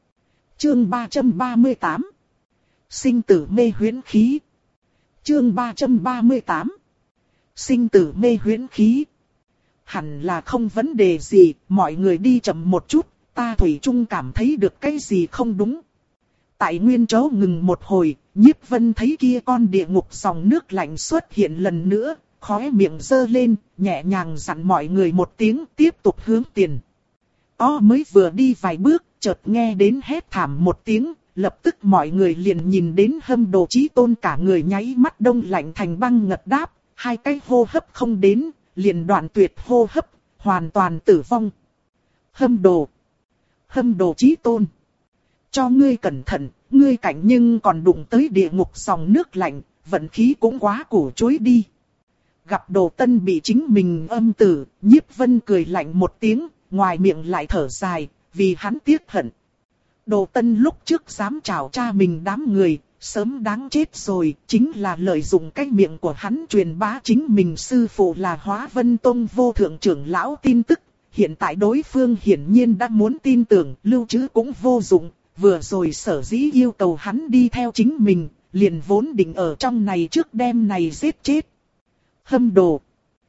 Chương ba trăm ba mươi tám. Sinh tử mê huyễn khí. Chương ba trăm ba mươi tám. Sinh tử mê huyễn khí. Hẳn là không vấn đề gì, mọi người đi chậm một chút, ta thủy chung cảm thấy được cái gì không đúng. Tại nguyên chỗ ngừng một hồi, Nhiếp Vân thấy kia con địa ngục dòng nước lạnh xuất hiện lần nữa, khóe miệng giơ lên, nhẹ nhàng dặn mọi người một tiếng, tiếp tục hướng tiền. O mới vừa đi vài bước, chợt nghe đến hét thảm một tiếng, lập tức mọi người liền nhìn đến Hâm Đồ Chí Tôn cả người nháy mắt đông lạnh thành băng ngật đáp, hai cái hô hấp không đến, liền đoạn tuyệt hô hấp, hoàn toàn tử vong. Hâm Đồ, Hâm Đồ Chí Tôn, cho ngươi cẩn thận, ngươi cảnh nhưng còn đụng tới địa ngục dòng nước lạnh, vận khí cũng quá củ chuối đi. Gặp Đồ Tân bị chính mình âm tử, Nhiếp Vân cười lạnh một tiếng, ngoài miệng lại thở dài, vì hắn tiếc hận. Đồ Tân lúc trước dám chào cha mình đám người, sớm đáng chết rồi, chính là lợi dụng cái miệng của hắn truyền bá chính mình sư phụ là Hóa Vân Tông vô thượng trưởng lão tin tức. Hiện tại đối phương hiển nhiên đã muốn tin tưởng, lưu trữ cũng vô dụng, vừa rồi sở dĩ yêu cầu hắn đi theo chính mình, liền vốn định ở trong này trước đêm này giết chết. Hâm Đồ.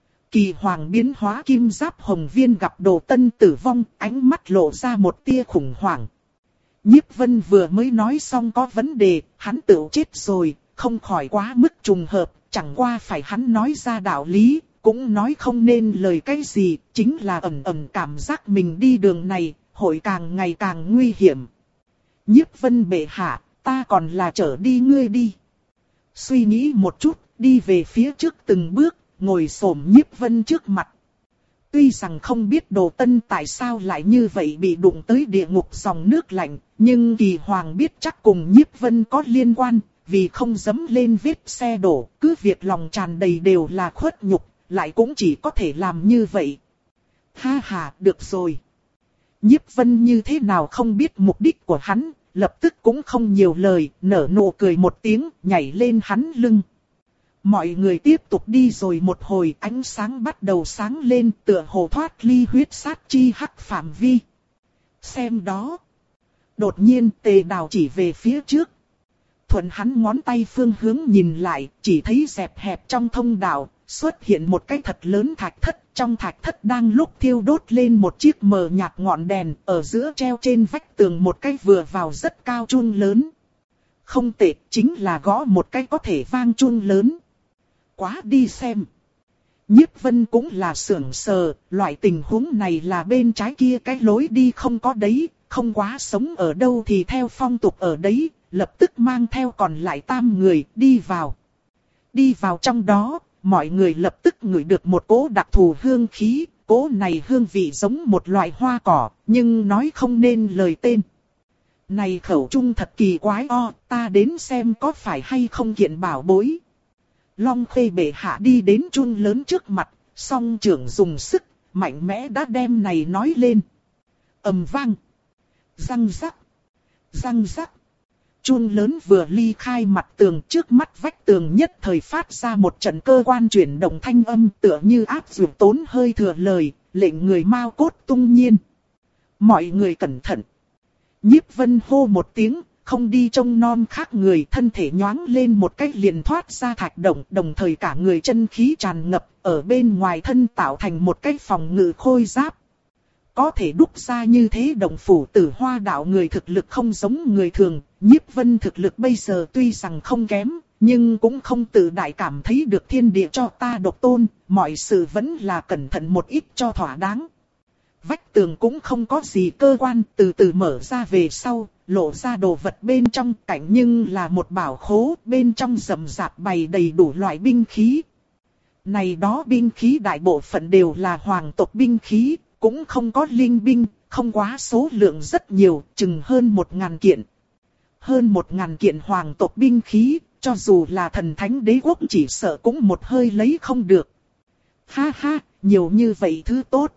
Kỳ Hoàng biến hóa kim giáp hồng viên gặp Đồ Tân tử vong, ánh mắt lộ ra một tia khủng hoảng. Nhiếp Vân vừa mới nói xong có vấn đề, hắn tự chết rồi, không khỏi quá mức trùng hợp, chẳng qua phải hắn nói ra đạo lý, cũng nói không nên lời cái gì, chính là ẩn ẩn cảm giác mình đi đường này, hội càng ngày càng nguy hiểm. Nhiếp Vân bệ hạ, ta còn là chở đi ngươi đi. Suy nghĩ một chút, đi về phía trước từng bước, ngồi xổm Nhiếp Vân trước mặt. Tuy rằng không biết Đồ Tân tại sao lại như vậy bị đụng tới địa ngục dòng nước lạnh, nhưng Kỳ Hoàng biết chắc cùng Nhiếp Vân có liên quan, vì không dẫm lên vết xe đổ, cứ việc lòng tràn đầy đều là khuất nhục, lại cũng chỉ có thể làm như vậy. Ha ha, được rồi. Nhiếp Vân như thế nào không biết mục đích của hắn, lập tức cũng không nhiều lời, nở nụ cười một tiếng, nhảy lên hắn lưng. Mọi người tiếp tục đi rồi một hồi, ánh sáng bắt đầu sáng lên, tựa hồ thoát ly huyết sát chi hắc phạm vi. Xem đó. Đột nhiên Tề Đào chỉ về phía trước. Thuận hắn ngón tay phương hướng nhìn lại, chỉ thấy dẹp hẹp trong thông đạo, xuất hiện một cái thật lớn thạch thất. Trong thạch thất đang lúc thiêu đốt lên một chiếc mờ nhạt ngọn đèn, ở giữa treo trên vách tường một cái vừa vào rất cao chuông lớn. Không tệ, chính là gõ một cái có thể vang chuông lớn. Quá đi xem. Nhiếp Vân cũng là sưởng sờ, loại tình huống này là bên trái kia cái lối đi không có đấy, không quá sống ở đâu thì theo phong tục ở đấy, lập tức mang theo còn lại tam người đi vào. Đi vào trong đó, mọi người lập tức ngửi được một cỗ đặc thù hương khí, cỗ này hương vị giống một loại hoa cỏ, nhưng nói không nên lời tên. Này khẩu trung thật kỳ quái o, ta đến xem có phải hay không kiện bảo bối. Long Khê bệ hạ đi đến chuông lớn trước mặt, song trưởng dùng sức, mạnh mẽ đã đem này nói lên. Ầm vang. Răng rắc. Răng rắc. Chuông lớn vừa ly khai mặt tường, trước mắt vách tường nhất thời phát ra một trận cơ quan chuyển động thanh âm tựa như áp dụng tốn hơi thừa lời, lệnh người mau cốt tung nhiên. Mọi người cẩn thận. Nhiếp Vân hô một tiếng. Không đi trông non khác người, thân thể nhoáng lên một cách liền thoát ra thạch động, đồng thời cả người chân khí tràn ngập, ở bên ngoài thân tạo thành một cái phòng ngự khôi giáp. Có thể đúc ra như thế động phủ Tử Hoa đạo người thực lực không giống người thường, Nhiếp Vân thực lực bây giờ tuy rằng không kém, Nhưng cũng không tự đại cảm thấy được thiên địa cho ta độc tôn, mọi sự vẫn là cẩn thận một ít cho thỏa đáng. Vách tường cũng không có gì cơ quan, từ từ mở ra về sau, lộ ra đồ vật bên trong cảnh nhưng là một bảo khố, bên trong rậm rạp bày đầy đủ loại binh khí. Này đó binh khí đại bộ phận đều là hoàng tộc binh khí, cũng không có linh binh, không quá số lượng rất nhiều, chừng hơn một ngàn kiện. Hơn một ngàn kiện hoàng tộc binh khí, cho dù là thần thánh đế quốc chỉ sợ cũng một hơi lấy không được. Ha ha, nhiều như vậy thứ tốt.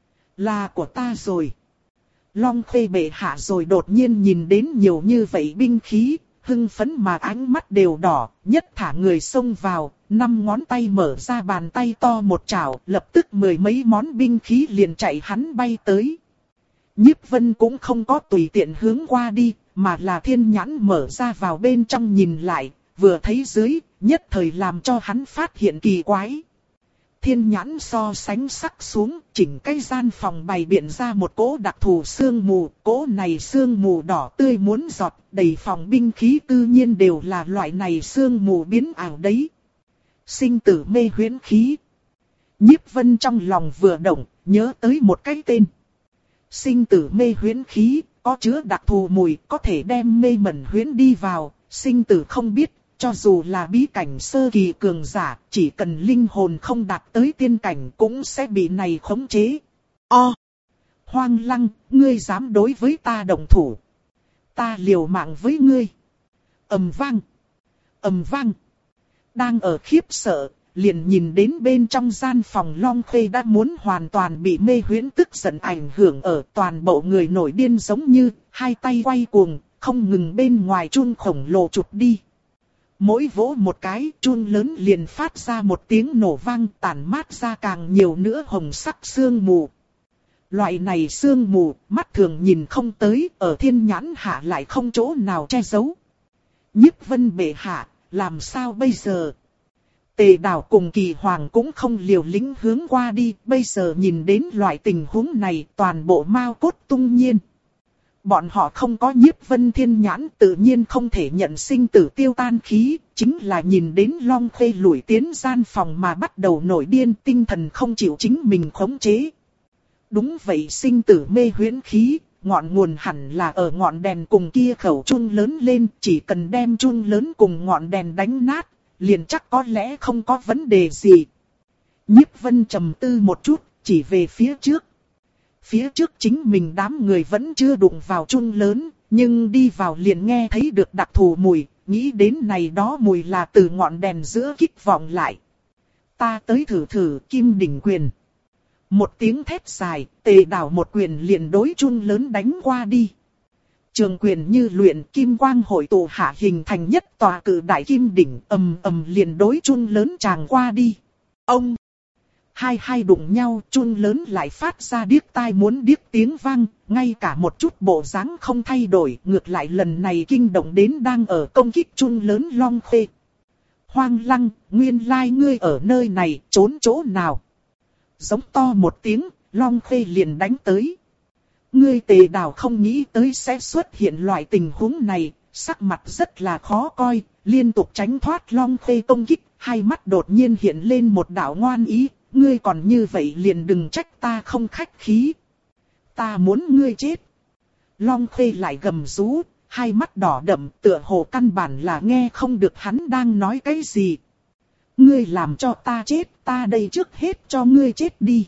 Là của ta rồi. Long Khê bệ hạ rồi đột nhiên nhìn đến nhiều như vậy binh khí, hưng phấn mà ánh mắt đều đỏ, nhất thả người xông vào, năm ngón tay mở ra bàn tay to một chảo, lập tức mười mấy món binh khí liền chạy hắn bay tới. Nhiếp Vân cũng không có tùy tiện hướng qua đi, mà là thiên nhãn mở ra vào bên trong nhìn lại, vừa thấy dưới, nhất thời làm cho hắn phát hiện kỳ quái. Thiên nhãn so sánh sắc xuống, chỉnh cái gian phòng bày biện ra một cỗ đặc thù sương mù, cỗ này sương mù đỏ tươi muốn giọt, đầy phòng binh khí tự nhiên đều là loại này sương mù biến ảo đấy. Sinh tử mê huyễn khí. Nhiếp Vân trong lòng vừa động, nhớ tới một cái tên. Sinh tử mê huyễn khí, có chứa đặc thù mùi, có thể đem mê mẩn huyễn đi vào, sinh tử không biết. Cho dù là bí cảnh sơ kỳ cường giả, chỉ cần linh hồn không đạt tới tiên cảnh cũng sẽ bị này khống chế. O! Hoang Lăng, ngươi dám đối với ta động thủ. Ta liều mạng với ngươi. Ầm vang! Ầm vang! Đang ở khiếp sợ, liền nhìn đến bên trong gian phòng Long Khê đã muốn hoàn toàn bị mê huyễn tức giận ảnh hưởng ở toàn bộ người nổi điên giống như, hai tay quay cuồng, không ngừng bên ngoài chun khổng lồ chụp đi. Mỗi vỗ một cái, chun lớn liền phát ra một tiếng nổ vang, tản mát ra càng nhiều nữa hồng sắc sương mù. Loại này sương mù, mắt thường nhìn không tới, ở thiên nhãn hạ lại không chỗ nào che giấu. Nhiếp Vân bệ hạ, làm sao bây giờ? Tề Đào cùng Kỳ Hoàng cũng không liều lĩnh hướng qua đi, bây giờ nhìn đến loại tình huống này, toàn bộ mao cốt tung nhiên. Bọn họ không có Nhiếp Vân thiên nhãn, tự nhiên không thể nhận sinh tử tiêu tan khí, chính là nhìn đến Long Khê lủi tiến gian phòng mà bắt đầu nổi điên, tinh thần không chịu chính mình khống chế. Đúng vậy, sinh tử mê huyễn khí, ngọn nguồn hẳn là ở ngọn đèn cùng kia khẩu chun lớn lên, chỉ cần đem chun lớn cùng ngọn đèn đánh nát, liền chắc có lẽ không có vấn đề gì. Nhiếp Vân trầm tư một chút, chỉ về phía trước. Phía trước chính mình đám người vẫn chưa đụng vào chun lớn, nhưng đi vào liền nghe thấy được đặc thù mùi, nghĩ đến này đó mùi là từ ngọn đèn giữa kích vọng lại. Ta tới thử thử Kim Đỉnh Quyền. Một tiếng thét dài, Tề Đào một quyền liền đối chun lớn đánh qua đi. Trường quyền như luyện, kim quang hội tụ hạ hình thành nhất tòa cự đại kim đỉnh, ầm ầm liền đối chun lớn tràng qua đi. Ông! Hai hai đụng nhau, chun lớn lại phát ra điếc tai muốn điếc tiếng vang, ngay cả một chút bộ dáng không thay đổi, ngược lại lần này kinh động đến đang ở công kích chun lớn Long Khê. Hoang Lăng, nguyên lai ngươi ở nơi này, trốn chỗ nào? Giống to một tiếng, Long Khê liền đánh tới. Ngươi Tề Đào không nghĩ tới sẽ xuất hiện loại tình huống này, sắc mặt rất là khó coi, liên tục tránh thoát Long Khê công kích, hai mắt đột nhiên hiện lên một đạo ngoan ý, ngươi còn như vậy liền đừng trách ta không khách khí. Ta muốn ngươi chết. Long Khê lại gầm rú, hai mắt đỏ đậm tựa hồ căn bản là nghe không được hắn đang nói cái gì. Ngươi làm cho ta chết, ta đây trước hết cho ngươi chết đi.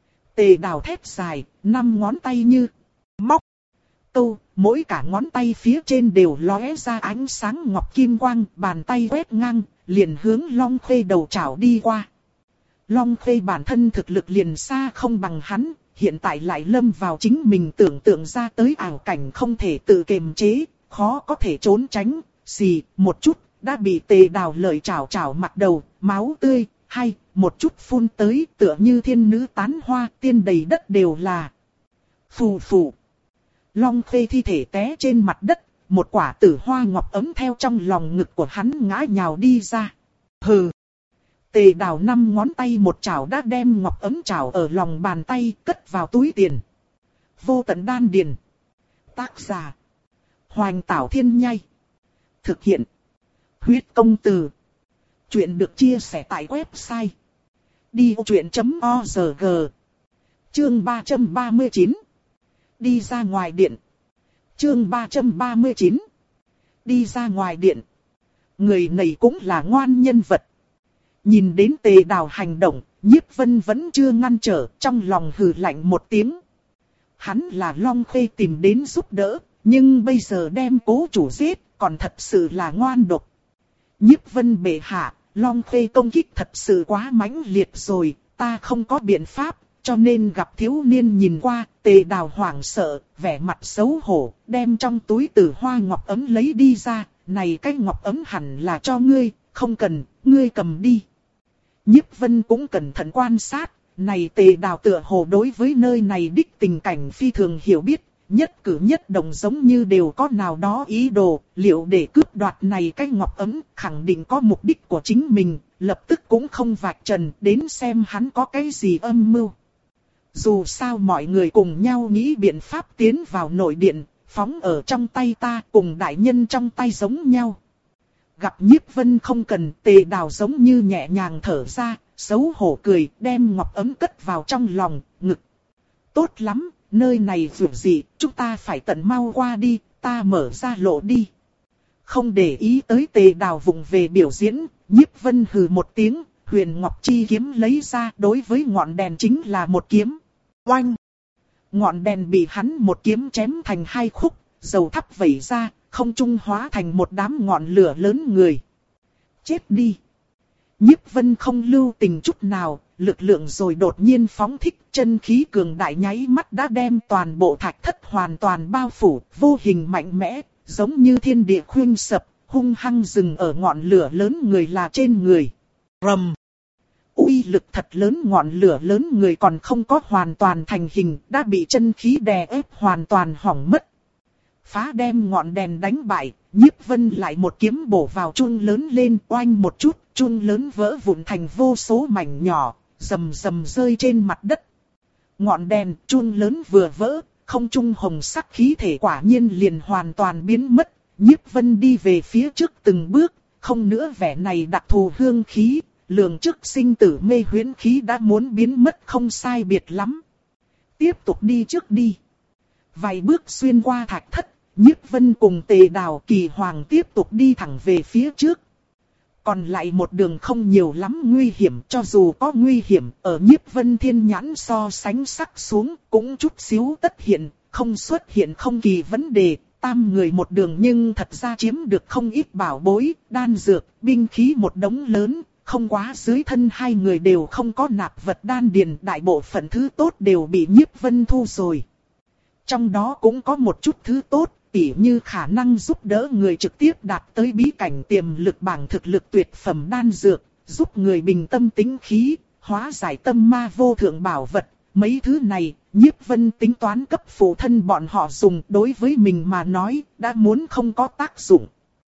Tề Đào thét dài, năm ngón tay như móc câu, mỗi cả ngón tay phía trên đều lóe ra ánh sáng ngọc kim quang, bàn tay quét ngang, liền hướng Long Khê đầu chảo đi qua. Long Khê bản thân thực lực liền xa không bằng hắn, hiện tại lại lâm vào chính mình tưởng tượng ra tới ảo cảnh không thể tự kiềm chế, khó có thể trốn tránh, xì, một chút, đã bị Tề Đào lợi chảo chảo mặt đầu, máu tươi, hay, một chút phun tới tựa như thiên nữ tán hoa, tiên đầy đất đều là. Phù phù. Long Khê thi thể té trên mặt đất, một quả tử hoa ngọc ấm theo trong lòng ngực của hắn ngã nhào đi ra. Hừ. Tề Đào năm ngón tay một chảo đã đem ngọc ấm chảo ở lòng bàn tay cất vào túi tiền. Vô tận đan điền. Tác giả. Hoành Tảo Thiên Nhai. Thực hiện. Huyết công từ. Chuyện được chia sẻ tại website đi ô chuyện chấm org. Chương ba trăm ba mươi chín. Đi ra ngoài điện. Chương ba trăm ba mươi chín. Đi ra ngoài điện. Người này cũng là ngoan nhân vật. Nhìn đến Tề Đào hành động, Nhiếp Vân vẫn chưa ngăn trở, trong lòng hừ lạnh một tiếng. Hắn là Long Khê tìm đến giúp đỡ, nhưng bây giờ đem cố chủ giết, còn thật sự là ngoan độc. Nhiếp Vân bệ hạ, Long Khê công kích thật sự quá mãnh liệt rồi, ta không có biện pháp, cho nên gặp thiếu niên nhìn qua, Tề Đào hoảng sợ, vẻ mặt xấu hổ, đem trong túi tử hoa ngọc ấm lấy đi ra, này cái ngọc ấm hẳn là cho ngươi, không cần, ngươi cầm đi. Nhiếp Vân cũng cẩn thận quan sát, này Tề Đào tựa hồ đối với nơi này đích tình cảnh phi thường hiểu biết, nhất cử nhất động giống như đều có nào đó ý đồ, liệu để cướp đoạt này cái ngọc ấm, khẳng định có mục đích của chính mình, lập tức cũng không vạch trần, đến xem hắn có cái gì âm mưu. Dù sao mọi người cùng nhau nghĩ biện pháp tiến vào nội điện, phóng ở trong tay ta cùng đại nhân trong tay giống nhau. Gặp Nhiếp Vân không cần, Tề Đào giống như nhẹ nhàng thở ra, xấu hổ cười, đem ngọc ấm cất vào trong lòng, ngực. Tốt lắm, nơi này vượt gì, chúng ta phải tận mau qua đi, ta mở ra lộ đi. Không để ý tới Tề Đào vùng về biểu diễn, Nhiếp Vân hừ một tiếng, Huyền Ngọc Chi kiếm lấy ra, đối với ngọn đèn chính là một kiếm. Oanh! Ngọn đèn bị hắn một kiếm chém thành hai khúc, dầu thắp vẩy ra, không trung hóa thành một đám ngọn lửa lớn người. Chết đi! Nhiếp Vân không lưu tình chút nào, lực lượng rồi đột nhiên phóng thích, chân khí cường đại nháy mắt đã đem toàn bộ thạch thất hoàn toàn bao phủ, vô hình mạnh mẽ, giống như thiên địa khuynh sập, hung hăng dừng ở ngọn lửa lớn người là trên người. Rầm! Uy lực thật lớn, ngọn lửa lớn người còn không có hoàn toàn thành hình, đã bị chân khí đè ép hoàn toàn hỏng mất. Phá đem ngọn đèn đánh bại, Nhiếp Vân lại một kiếm bổ vào chun lớn lên, oanh một chút, chun lớn vỡ vụn thành vô số mảnh nhỏ, rầm rầm rơi trên mặt đất. Ngọn đèn, chun lớn vừa vỡ, không trung hồng sắc khí thể quả nhiên liền hoàn toàn biến mất. Nhiếp Vân đi về phía trước từng bước, không nữa vẻ này đặc thù hương khí, lường trước sinh tử mê huyễn khí đã muốn biến mất không sai biệt lắm. Tiếp tục đi trước đi. Vài bước xuyên qua thạch thất, Nhiếp Vân cùng Tề Đào Kỳ Hoàng tiếp tục đi thẳng về phía trước. Còn lại một đường không nhiều lắm nguy hiểm, cho dù có nguy hiểm, ở Nhiếp Vân thiên nhãn so sánh sắc xuống, cũng chút xíu tất hiện, không xuất hiện không kỳ vấn đề. Tam người một đường nhưng thật ra chiếm được không ít bảo bối, đan dược, binh khí một đống lớn, không quá dưới thân hai người đều không có nạp vật đan điền, đại bộ phận thứ tốt đều bị Nhiếp Vân thu rồi. Trong đó cũng có một chút thứ tốt, tỉ như khả năng giúp đỡ người trực tiếp đạt tới bí cảnh tiềm lực bảng thực lực tuyệt phẩm đan dược, giúp người bình tâm tĩnh khí, hóa giải tâm ma vô thượng bảo vật. Mấy thứ này, Nhiếp Vân tính toán cấp phụ thân bọn họ dùng, đối với mình mà nói, đã muốn không có tác dụng.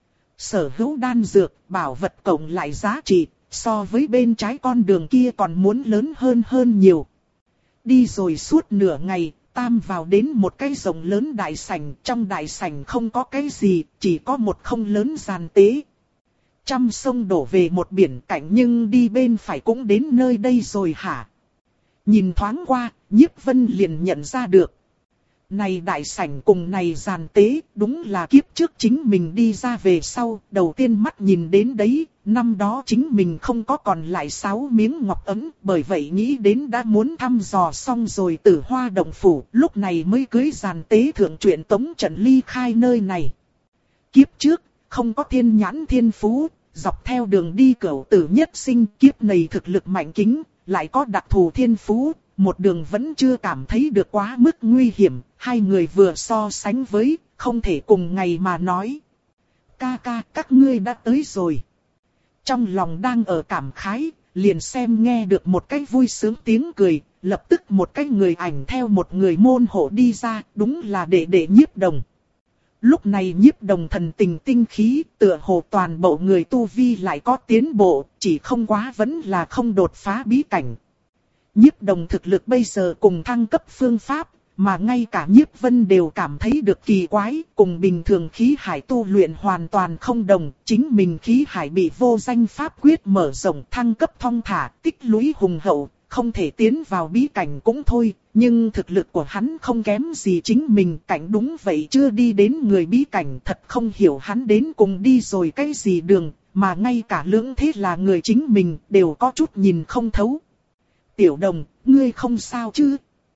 Sở hữu đan dược, bảo vật cộng lại giá trị, so với bên trái con đường kia còn muốn lớn hơn hơn nhiều. Đi rồi suốt nửa ngày, Tam vào đến một cái rộng lớn đại sảnh, trong đại sảnh không có cái gì, chỉ có một không lớn giàn tế. Trăm sông đổ về một biển cạnh, nhưng đi bên phải cũng đến nơi đây rồi hả? Nhìn thoáng qua, Nhiếp Vân liền nhận ra được. Này đại sảnh cùng này giàn tế, đúng là kiếp trước chính mình đi ra về sau, đầu tiên mắt nhìn đến đấy, năm đó chính mình không có còn lại sáu miếng ngọc ấm, bởi vậy nghĩ đến đã muốn thăm dò xong rồi Tử Hoa động phủ, lúc này mới cưới giàn tế thượng truyện tống trận ly khai nơi này. Kiếp trước, không có thiên nhãn thiên phú, dọc theo đường đi cửu tử nhất sinh, kiếp này thực lực mạnh kính, lại có đặc thù thiên phú. Một đường vẫn chưa cảm thấy được quá mức nguy hiểm, hai người vừa so sánh với, không thể cùng ngày mà nói. Ca ca, các ngươi đã tới rồi. Trong lòng đang ở cảm khái, liền xem nghe được một cái vui sướng tiếng cười, lập tức một cái người ảnh theo một người môn hộ đi ra, đúng là đệ đệ Nhiếp Đồng. Lúc này Nhiếp Đồng thần tình tinh khí, tựa hồ toàn bộ người tu vi lại có tiến bộ, chỉ không quá vẫn là không đột phá bí cảnh. Nhiếp Đồng thực lực bây giờ cùng thăng cấp phương pháp, mà ngay cả Nhiếp Vân đều cảm thấy được kỳ quái, cùng bình thường khí hải tu luyện hoàn toàn không đồng, chính mình khí hải bị vô danh pháp quyết mở rộng thăng cấp thong thả, tích lũy hùng hậu, không thể tiến vào bí cảnh cũng thôi, nhưng thực lực của hắn không kém gì chính mình, cảnh đúng vậy chưa đi đến người bí cảnh thật không hiểu hắn đến cùng đi rồi cái gì đường, mà ngay cả lưỡng thế là người chính mình đều có chút nhìn không thấu. Tiểu Đồng, ngươi không sao chứ?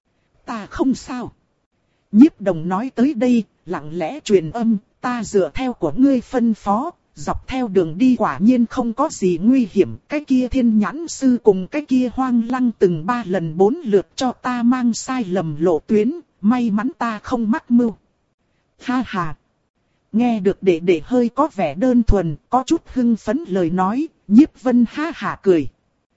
Ta không sao. Nhiếp Đồng nói tới đây, lặng lẽ truyền âm, ta dựa theo của ngươi phân phó, dọc theo đường đi quả nhiên không có gì nguy hiểm. Cái kia Thiên Nhãn Sư cùng cái kia Hoang Lăng từng ba lần bốn lượt cho ta mang sai lầm lộ tuyến, may mắn ta không mắc mưu. Ha ha. Nghe được đệ đệ hơi có vẻ đơn thuần, có chút hưng phấn lời nói, Nhiếp Vân ha hả cười.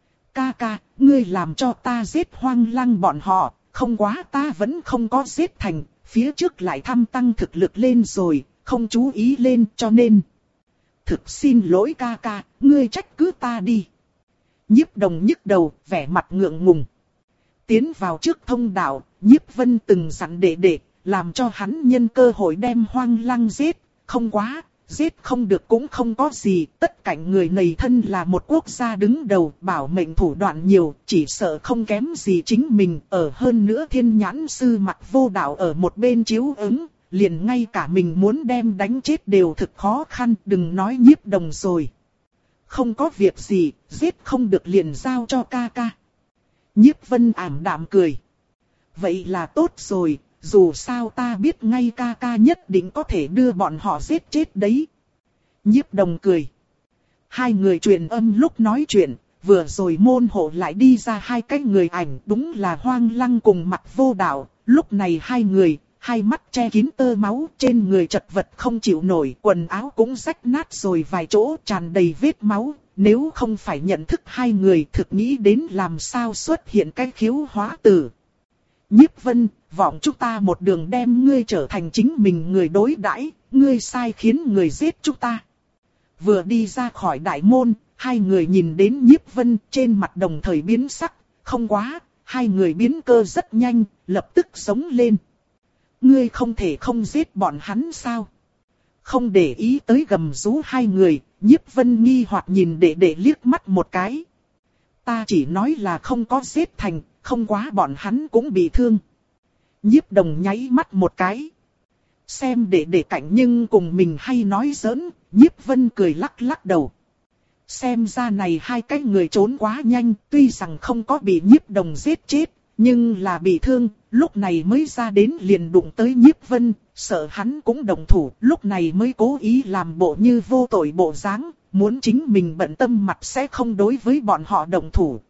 Ca ca, ngươi làm cho ta giết Hoang Lăng bọn họ, không quá ta vẫn không có giết thành, phía trước lại thăm tăng thực lực lên rồi, không chú ý lên cho nên. Thực xin lỗi ca ca, ngươi trách cứ ta đi. Nhiếp Đồng nhức đầu, vẻ mặt ngượng ngùng. Tiến vào trước thông đạo, Nhiếp Vân từng dặn đệ đệ, làm cho hắn nhân cơ hội đem Hoang Lăng giết, không quá. Giết không được cũng không có gì, tất cả người này thân là một quốc gia đứng đầu, bảo mệnh thủ đoạn nhiều, chỉ sợ không kém gì chính mình, ở hơn nữa Thiên Nhãn Sư Mặc Vô Đạo ở một bên chiếu ứng, liền ngay cả mình muốn đem đánh chết đều thực khó khăn, đừng nói Nhiếp Đồng rồi. Không có việc gì, giết không được liền giao cho ca ca. Nhiếp Vân ảm đạm cười. Vậy là tốt rồi. Dù sao ta biết ngay ca ca nhất định có thể đưa bọn họ giết chết đấy. Nhiếp Đồng cười. Hai người truyền âm lúc nói chuyện, vừa rồi môn hộ lại đi ra hai cái người ảnh, đúng là Hoang Lăng cùng Mặc Vô Đạo. Lúc này hai người, hai mắt che kín tơ máu, trên người chật vật không chịu nổi, quần áo cũng rách nát rồi vài chỗ tràn đầy vết máu. Nếu không phải nhận thức hai người thực nghĩ đến làm sao xuất hiện cái khiếu hóa tử. Nhiếp Vân, vọng chúng ta một đường đem ngươi trở thành chính mình người đối đãi, ngươi sai khiến người giết chúng ta. Vừa đi ra khỏi đại môn, hai người nhìn đến Nhiếp Vân trên mặt đồng thời biến sắc, không quá, hai người biến cơ rất nhanh, lập tức sống lên. Ngươi không thể không giết bọn hắn sao? Không để ý tới gầm rú hai người, Nhiếp Vân nghi hoặc nhìn đệ đệ liếc mắt một cái. Ta chỉ nói là không có giết thành, không quá bọn hắn cũng bị thương. Nhiếp Đồng nháy mắt một cái. Xem đệ đệ cảnh nhưng cùng mình hay nói giỡn, Nhiếp Vân cười lắc lắc đầu. Xem ra này hai cái người trốn quá nhanh, tuy rằng không có bị Nhiếp Đồng giết chết, nhưng là bị thương, lúc này mới ra đến liền đụng tới Nhiếp Vân, sợ hắn cũng đồng thủ, lúc này mới cố ý làm bộ như vô tội bộ dáng, muốn chính mình bận tâm mặt sẽ không đối với bọn họ đồng thủ.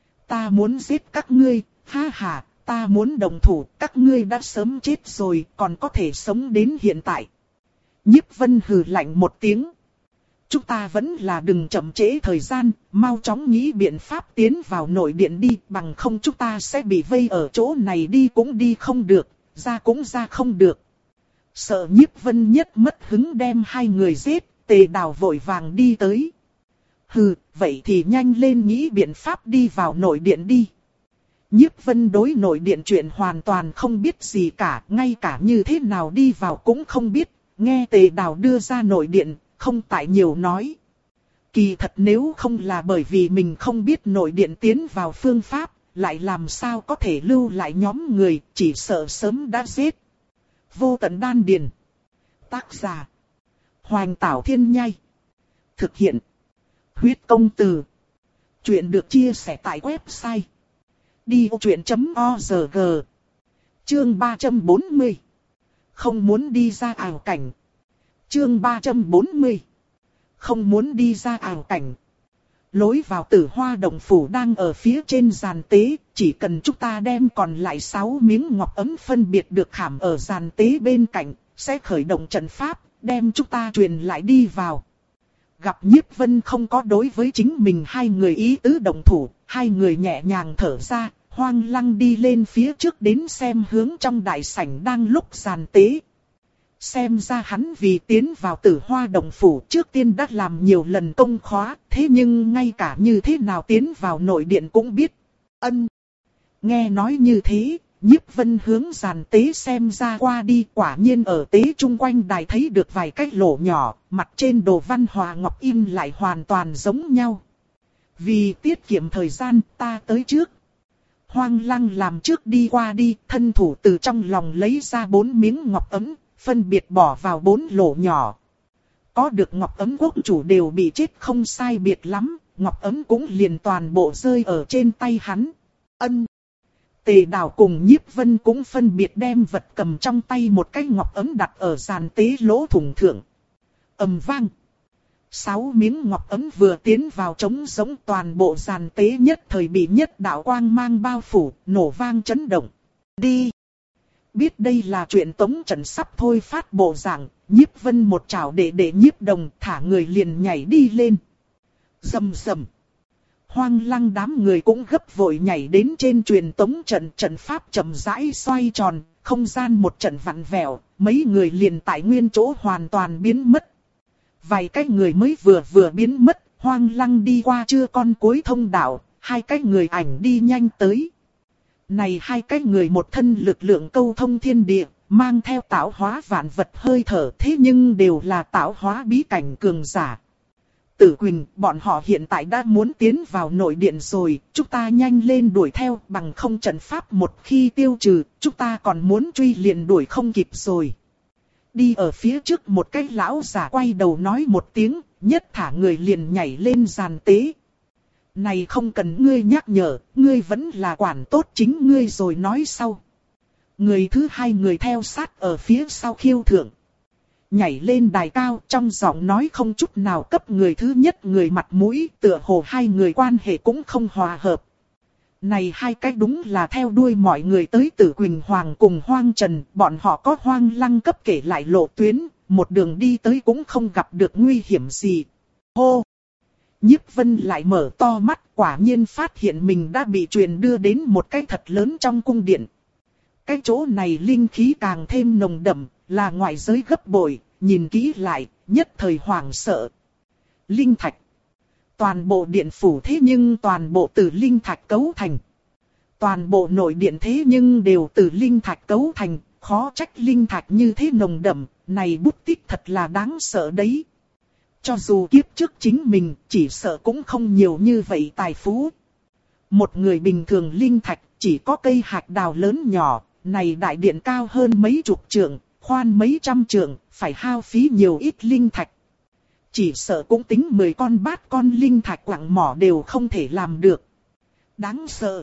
Ta muốn giết các ngươi, ha ha, ta muốn đồng thủ, các ngươi đã sớm chết rồi, còn có thể sống đến hiện tại. Nhiếp Vân hừ lạnh một tiếng. Chúng ta vẫn là đừng chậm trễ thời gian, mau chóng nghĩ biện pháp tiến vào nội điện đi, bằng không chúng ta sẽ bị vây ở chỗ này đi cũng đi không được, ra cũng ra không được. Sợ Nhiếp Vân nhất mất hứng đem hai người giết, Tề Đào vội vàng đi tới. Hừ, vậy thì nhanh lên nghĩ biện pháp đi vào nội điện đi. Nhiếp Vân đối nội điện chuyện hoàn toàn không biết gì cả, ngay cả như thế nào đi vào cũng không biết, nghe Tề Đào đưa ra nội điện, không tại nhiều nói. Kỳ thật nếu không là bởi vì mình không biết nội điện tiến vào phương pháp, lại làm sao có thể lưu lại nhóm người, chỉ sợ sớm đã giết. Vô Tận Đan Điền. Tác giả Hoành Tảo Thiên Nhai. Thực hiện Huyết Công Từ. Chuyện được chia sẻ tại website đi ô chuyện chấm org. Chương ba trăm bốn mươi. Không muốn đi ra ảo cảnh. Chương ba trăm bốn mươi. Không muốn đi ra ảo cảnh. Lối vào Tử Hoa Động Phủ đang ở phía trên giàn tế, chỉ cần chúng ta đem còn lại sáu miếng ngọc ấm phân biệt được khảm ở giàn tế bên cạnh, sẽ khởi động trận pháp, đem chúng ta truyền lại đi vào. Gặp Nhiếp Vân không có đối với chính mình hai người ý tứ đồng thủ, hai người nhẹ nhàng thở ra, Hoang Lăng đi lên phía trước đến xem hướng trong đại sảnh đang lúc giàn tế. Xem ra hắn vì tiến vào Tử Hoa Động Phủ trước tiên đã làm nhiều lần công khóa, thế nhưng ngay cả như thế nào tiến vào nội điện cũng biết. Ân. Nghe nói như thế, Nhiếp Vân hướng giàn tế xem ra qua đi, quả nhiên ở tế chung quanh đài thấy được vài cái lỗ nhỏ, mặt trên đồ văn hòa ngọc in lại hoàn toàn giống nhau. Vì tiết kiệm thời gian, ta tới trước. Hoang Lăng làm trước đi qua đi, thân thủ từ trong lòng lấy ra bốn miếng ngọc ấm, phân biệt bỏ vào bốn lỗ nhỏ. Có được ngọc ấm quốc chủ đều bị chết không sai biệt lắm, ngọc ấm cũng liền toàn bộ rơi ở trên tay hắn. Ân. Tề Đào cùng Nhiếp Vân cũng phân biệt đem vật cầm trong tay một cái ngọc ấm đặt ở giàn tế lỗ thủng thượng. Ầm vang. Sáu miếng ngọc ấm vừa tiến vào trống giống, toàn bộ giàn tế nhất thời bị nhất đạo quang mang bao phủ, nổ vang chấn động. Đi! Biết đây là chuyện tống trận sắp thôi phát bộ dạng, Nhiếp Vân một chảo để để Nhiếp Đồng thả người liền nhảy đi lên. Rầm rầm. Hoang Lăng đám người cũng gấp vội nhảy đến trên truyền tống trận, trận pháp chậm rãi xoay tròn, không gian một trận vặn vẹo, mấy người liền tại nguyên chỗ hoàn toàn biến mất. Vài cái người mới vừa vừa biến mất, Hoang Lăng đi qua chưa con cuối thông đạo, hai cái người ảnh đi nhanh tới. Này hai cái người một thân lực lượng câu thông thiên địa, mang theo tạo hóa vạn vật hơi thở, thế nhưng đều là tạo hóa bí cảnh cường giả. Tử Quỳnh, bọn họ hiện tại đã muốn tiến vào nội điện rồi, chúng ta nhanh lên đuổi theo, bằng không trận pháp một khi tiêu trừ, chúng ta còn muốn truy liền đuổi không kịp rồi. Đi ở phía trước một cái lão giả quay đầu nói một tiếng, nhất thả người liền nhảy lên giàn tế. Này không cần ngươi nhắc nhở, ngươi vẫn là quản tốt chính ngươi rồi nói sau. Người thứ hai người theo sát ở phía sau khiêu thượng. Nhảy lên đài cao, trong giọng nói không chút nào cấp người thứ nhất người mặt mũi, tựa hồ hai người quan hệ cũng không hòa hợp. Này hai cái đúng là theo đuôi mọi người tới Tử Quỳnh Hoàng cùng Hoang Trần, bọn họ có Hoang Lăng cấp kể lại lộ tuyến, một đường đi tới cũng không gặp được nguy hiểm gì. Hô! Nhiếp Vân lại mở to mắt, quả nhiên phát hiện mình đã bị truyền đưa đến một cái thật lớn trong cung điện. Cái chỗ này linh khí càng thêm nồng đậm, là ngoại giới gấp bội, nhìn kỹ lại, nhất thời hoảng sợ. Linh thạch. Toàn bộ điện phủ thế nhưng toàn bộ từ linh thạch cấu thành. Toàn bộ nội điện thế nhưng đều từ linh thạch cấu thành, khó trách linh thạch như thế nồng đậm, này bút tích thật là đáng sợ đấy. Cho dù kiếp trước chính mình, chỉ sợ cũng không nhiều như vậy tài phú. Một người bình thường linh thạch, chỉ có cây hạt đào lớn nhỏ, này đại điện cao hơn mấy chục trượng, khoan mấy trăm trượng, phải hao phí nhiều ít linh thạch. Chỉ sợ cũng tính mười con bát con linh thạch quặng mỏ đều không thể làm được. Đáng sợ.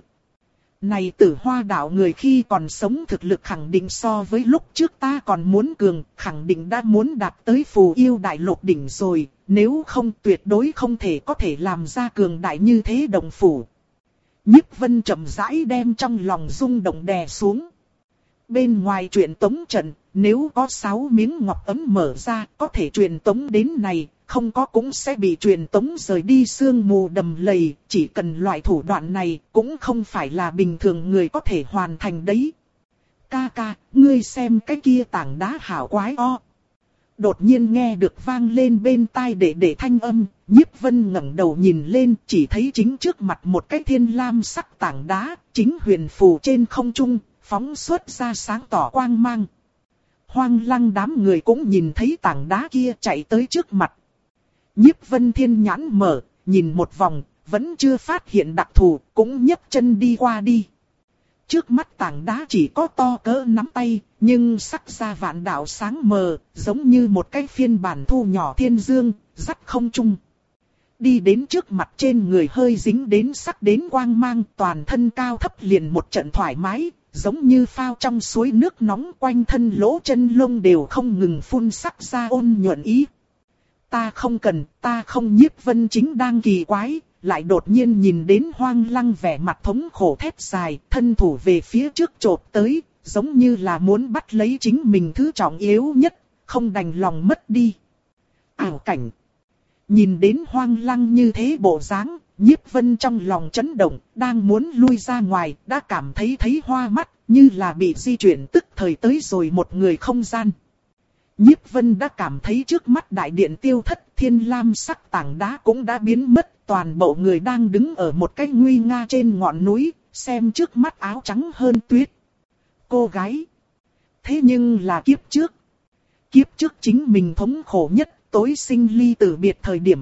Này Tử Hoa đạo người khi còn sống thực lực khẳng định so với lúc trước ta còn muốn cường, khẳng định đã muốn đạt tới phù yêu đại lục đỉnh rồi, nếu không tuyệt đối không thể có thể làm ra cường đại như thế đồng phủ. Nhiếp Vân chậm rãi đem trong lòng rung động đè xuống. Bên ngoài truyền tống trận, nếu có sáu miếng ngọc ấm mở ra, có thể truyền tống đến này, không có cũng sẽ bị truyền tống rời đi sương mù đầm lầy, chỉ cần loại thủ đoạn này, cũng không phải là bình thường người có thể hoàn thành đấy. Ca ca, ngươi xem cái kia tảng đá hảo quái o. Đột nhiên nghe được vang lên bên tai để để thanh âm, Nhiếp Vân ngẩng đầu nhìn lên, chỉ thấy chính trước mặt một cái thiên lam sắc tảng đá, chính huyền phù trên không trung, phóng xuất ra sáng tỏ quang mang. Hoang Lăng đám người cũng nhìn thấy tảng đá kia chạy tới trước mặt. Nhiếp Vân thiên nhãn mở, nhìn một vòng, vẫn chưa phát hiện đặc thù, cũng nhấc chân đi qua đi. Trước mắt tảng đá chỉ có to cỡ nắm tay, nhưng sắc ra vạn đạo sáng mờ, giống như một cái phiên bản thu nhỏ thiên dương, dắt không trung. Đi đến trước mặt trên người hơi dính đến sắc đến quang mang, toàn thân cao thấp liền một trận thoải mái, giống như phao trong suối nước nóng, quanh thân lỗ chân lông đều không ngừng phun sắc ra ôn nhuận ý. Ta không cần, ta không. Nhiếp Vân chính đang kỳ quái, lại đột nhiên nhìn đến Hoang Lăng vẻ mặt thống khổ thét dài, thân thủ về phía trước chộp tới, giống như là muốn bắt lấy chính mình thứ trọng yếu nhất, không đành lòng mất đi. Ảo cảnh. Nhìn đến Hoang Lăng như thế bộ dáng, Nhiếp Vân trong lòng chấn động, đang muốn lui ra ngoài, đã cảm thấy thấy hoa mắt, như là bị di chuyển tức thời tới rồi một người không gian. Nhiếp Vân đã cảm thấy trước mắt đại điện tiêu thất, thiên lam sắc tảng đá cũng đã biến mất, toàn bộ người đang đứng ở một cái nguy nga trên ngọn núi, xem trước mắt áo trắng hơn tuyết. Cô gái. Thế nhưng là kiếp trước. Kiếp trước chính mình thống khổ nhất, tối sinh ly tử biệt thời điểm.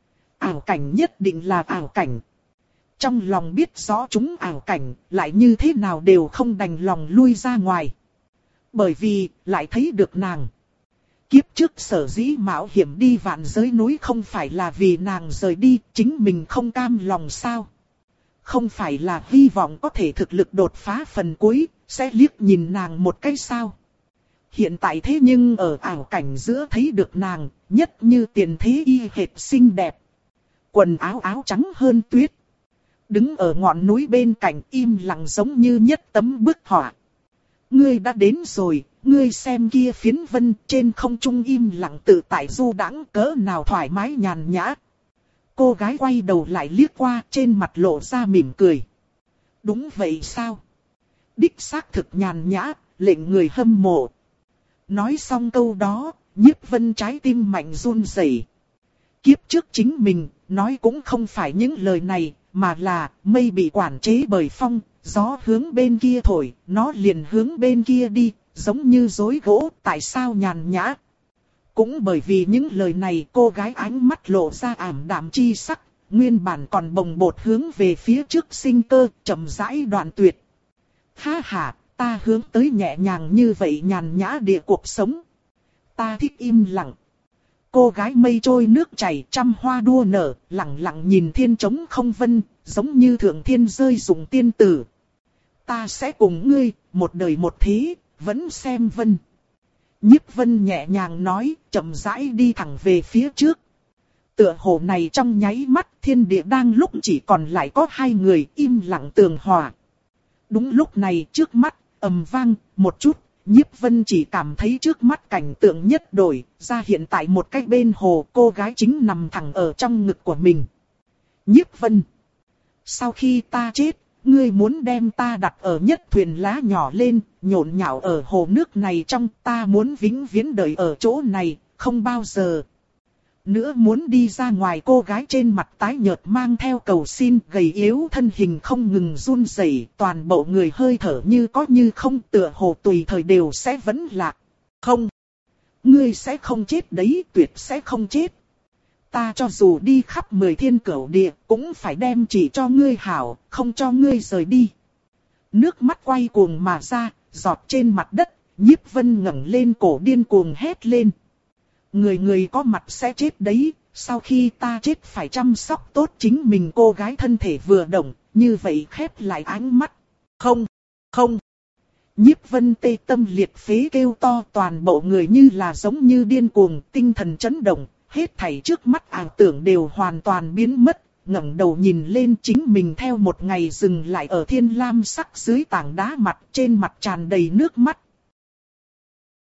Ảo cảnh nhất định là ảo cảnh. Trong lòng biết rõ chúng ảo cảnh, lại như thế nào đều không đành lòng lui ra ngoài. Bởi vì, lại thấy được nàng. Kiếp trước sở dĩ mạo hiểm đi vạn giới núi không phải là vì nàng rời đi, chính mình không cam lòng sao. Không phải là hy vọng có thể thực lực đột phá phần cuối, sẽ liếc nhìn nàng một cái sao. Hiện tại thế nhưng ở ảo cảnh giữa thấy được nàng, nhất như tiền thế y hệt xinh đẹp. Quần áo áo trắng hơn tuyết. Đứng ở ngọn núi bên cạnh im lặng giống như nhất tấm bức họa. Ngươi đã đến rồi, ngươi xem kia phiến vân trên không trung im lặng tự tại du đãng cỡ nào thoải mái nhàn nhã. Cô gái quay đầu lại liếc qua trên mặt lộ ra mỉm cười. Đúng vậy sao? Đích xác thực nhàn nhã, lệnh người hâm mộ. Nói xong câu đó, Nhiếp Vân trái tim mạnh run rẩy. Kiếp trước chính mình, nói cũng không phải những lời này, mà là mây bị quản chế bởi phong, gió hướng bên kia thổi, nó liền hướng bên kia đi, giống như rối gỗ, tại sao nhàn nhã? Cũng bởi vì những lời này cô gái ánh mắt lộ ra ảm đạm chi sắc, nguyên bản còn bồng bột hướng về phía trước sinh cơ, chậm rãi đoạn tuyệt. Ha ha, ta hướng tới nhẹ nhàng như vậy nhàn nhã địa cuộc sống. Ta thích im lặng. Cô gái mây trôi nước chảy trăm hoa đua nở, lặng lặng nhìn thiên trống không vân, giống như thượng thiên rơi dụng tiên tử. Ta sẽ cùng ngươi, một đời một thế, vẫn xem vân. Nhiếp Vân nhẹ nhàng nói, chậm rãi đi thẳng về phía trước. Tựa hồ này trong nháy mắt thiên địa đang lúc chỉ còn lại có hai người im lặng tường hòa. Đúng lúc này trước mắt, ầm vang, một chút, Nhiếp Vân chỉ cảm thấy trước mắt cảnh tượng nhất đổi, ra hiện tại một cái bên hồ cô gái chính nằm thẳng ở trong ngực của mình. Nhiếp Vân, sau khi ta chết, ngươi muốn đem ta đặt ở nhất thuyền lá nhỏ lên, nhộn nhạo ở hồ nước này trong, ta muốn vĩnh viễn đợi ở chỗ này, không bao giờ nữa muốn đi ra ngoài. Cô gái trên mặt tái nhợt mang theo cầu xin, gầy yếu thân hình không ngừng run rẩy, toàn bộ người hơi thở như có như không, tựa hồ tùy thời đều sẽ vẫn lạc. Không, ngươi sẽ không chết đấy, tuyệt sẽ không chết. Ta cho dù đi khắp mười thiên cửu địa, cũng phải đem chỉ cho ngươi hảo, không cho ngươi rời đi. Nước mắt quay cuồng mà ra, giọt trên mặt đất, Nhiếp Vân ngẩng lên cổ điên cuồng hét lên. Người người có mặt sẽ chết đấy, sau khi ta chết phải chăm sóc tốt chính mình. Cô gái thân thể vừa động, như vậy khép lại ánh mắt. Không, không. Nhiếp Vân tê tâm liệt phế kêu to, toàn bộ người như là giống như điên cuồng, tinh thần chấn động, hết thảy trước mắt ảo tưởng đều hoàn toàn biến mất, ngẩng đầu nhìn lên chính mình theo một ngày dừng lại ở thiên lam sắc dưới tảng đá mặt, trên mặt tràn đầy nước mắt.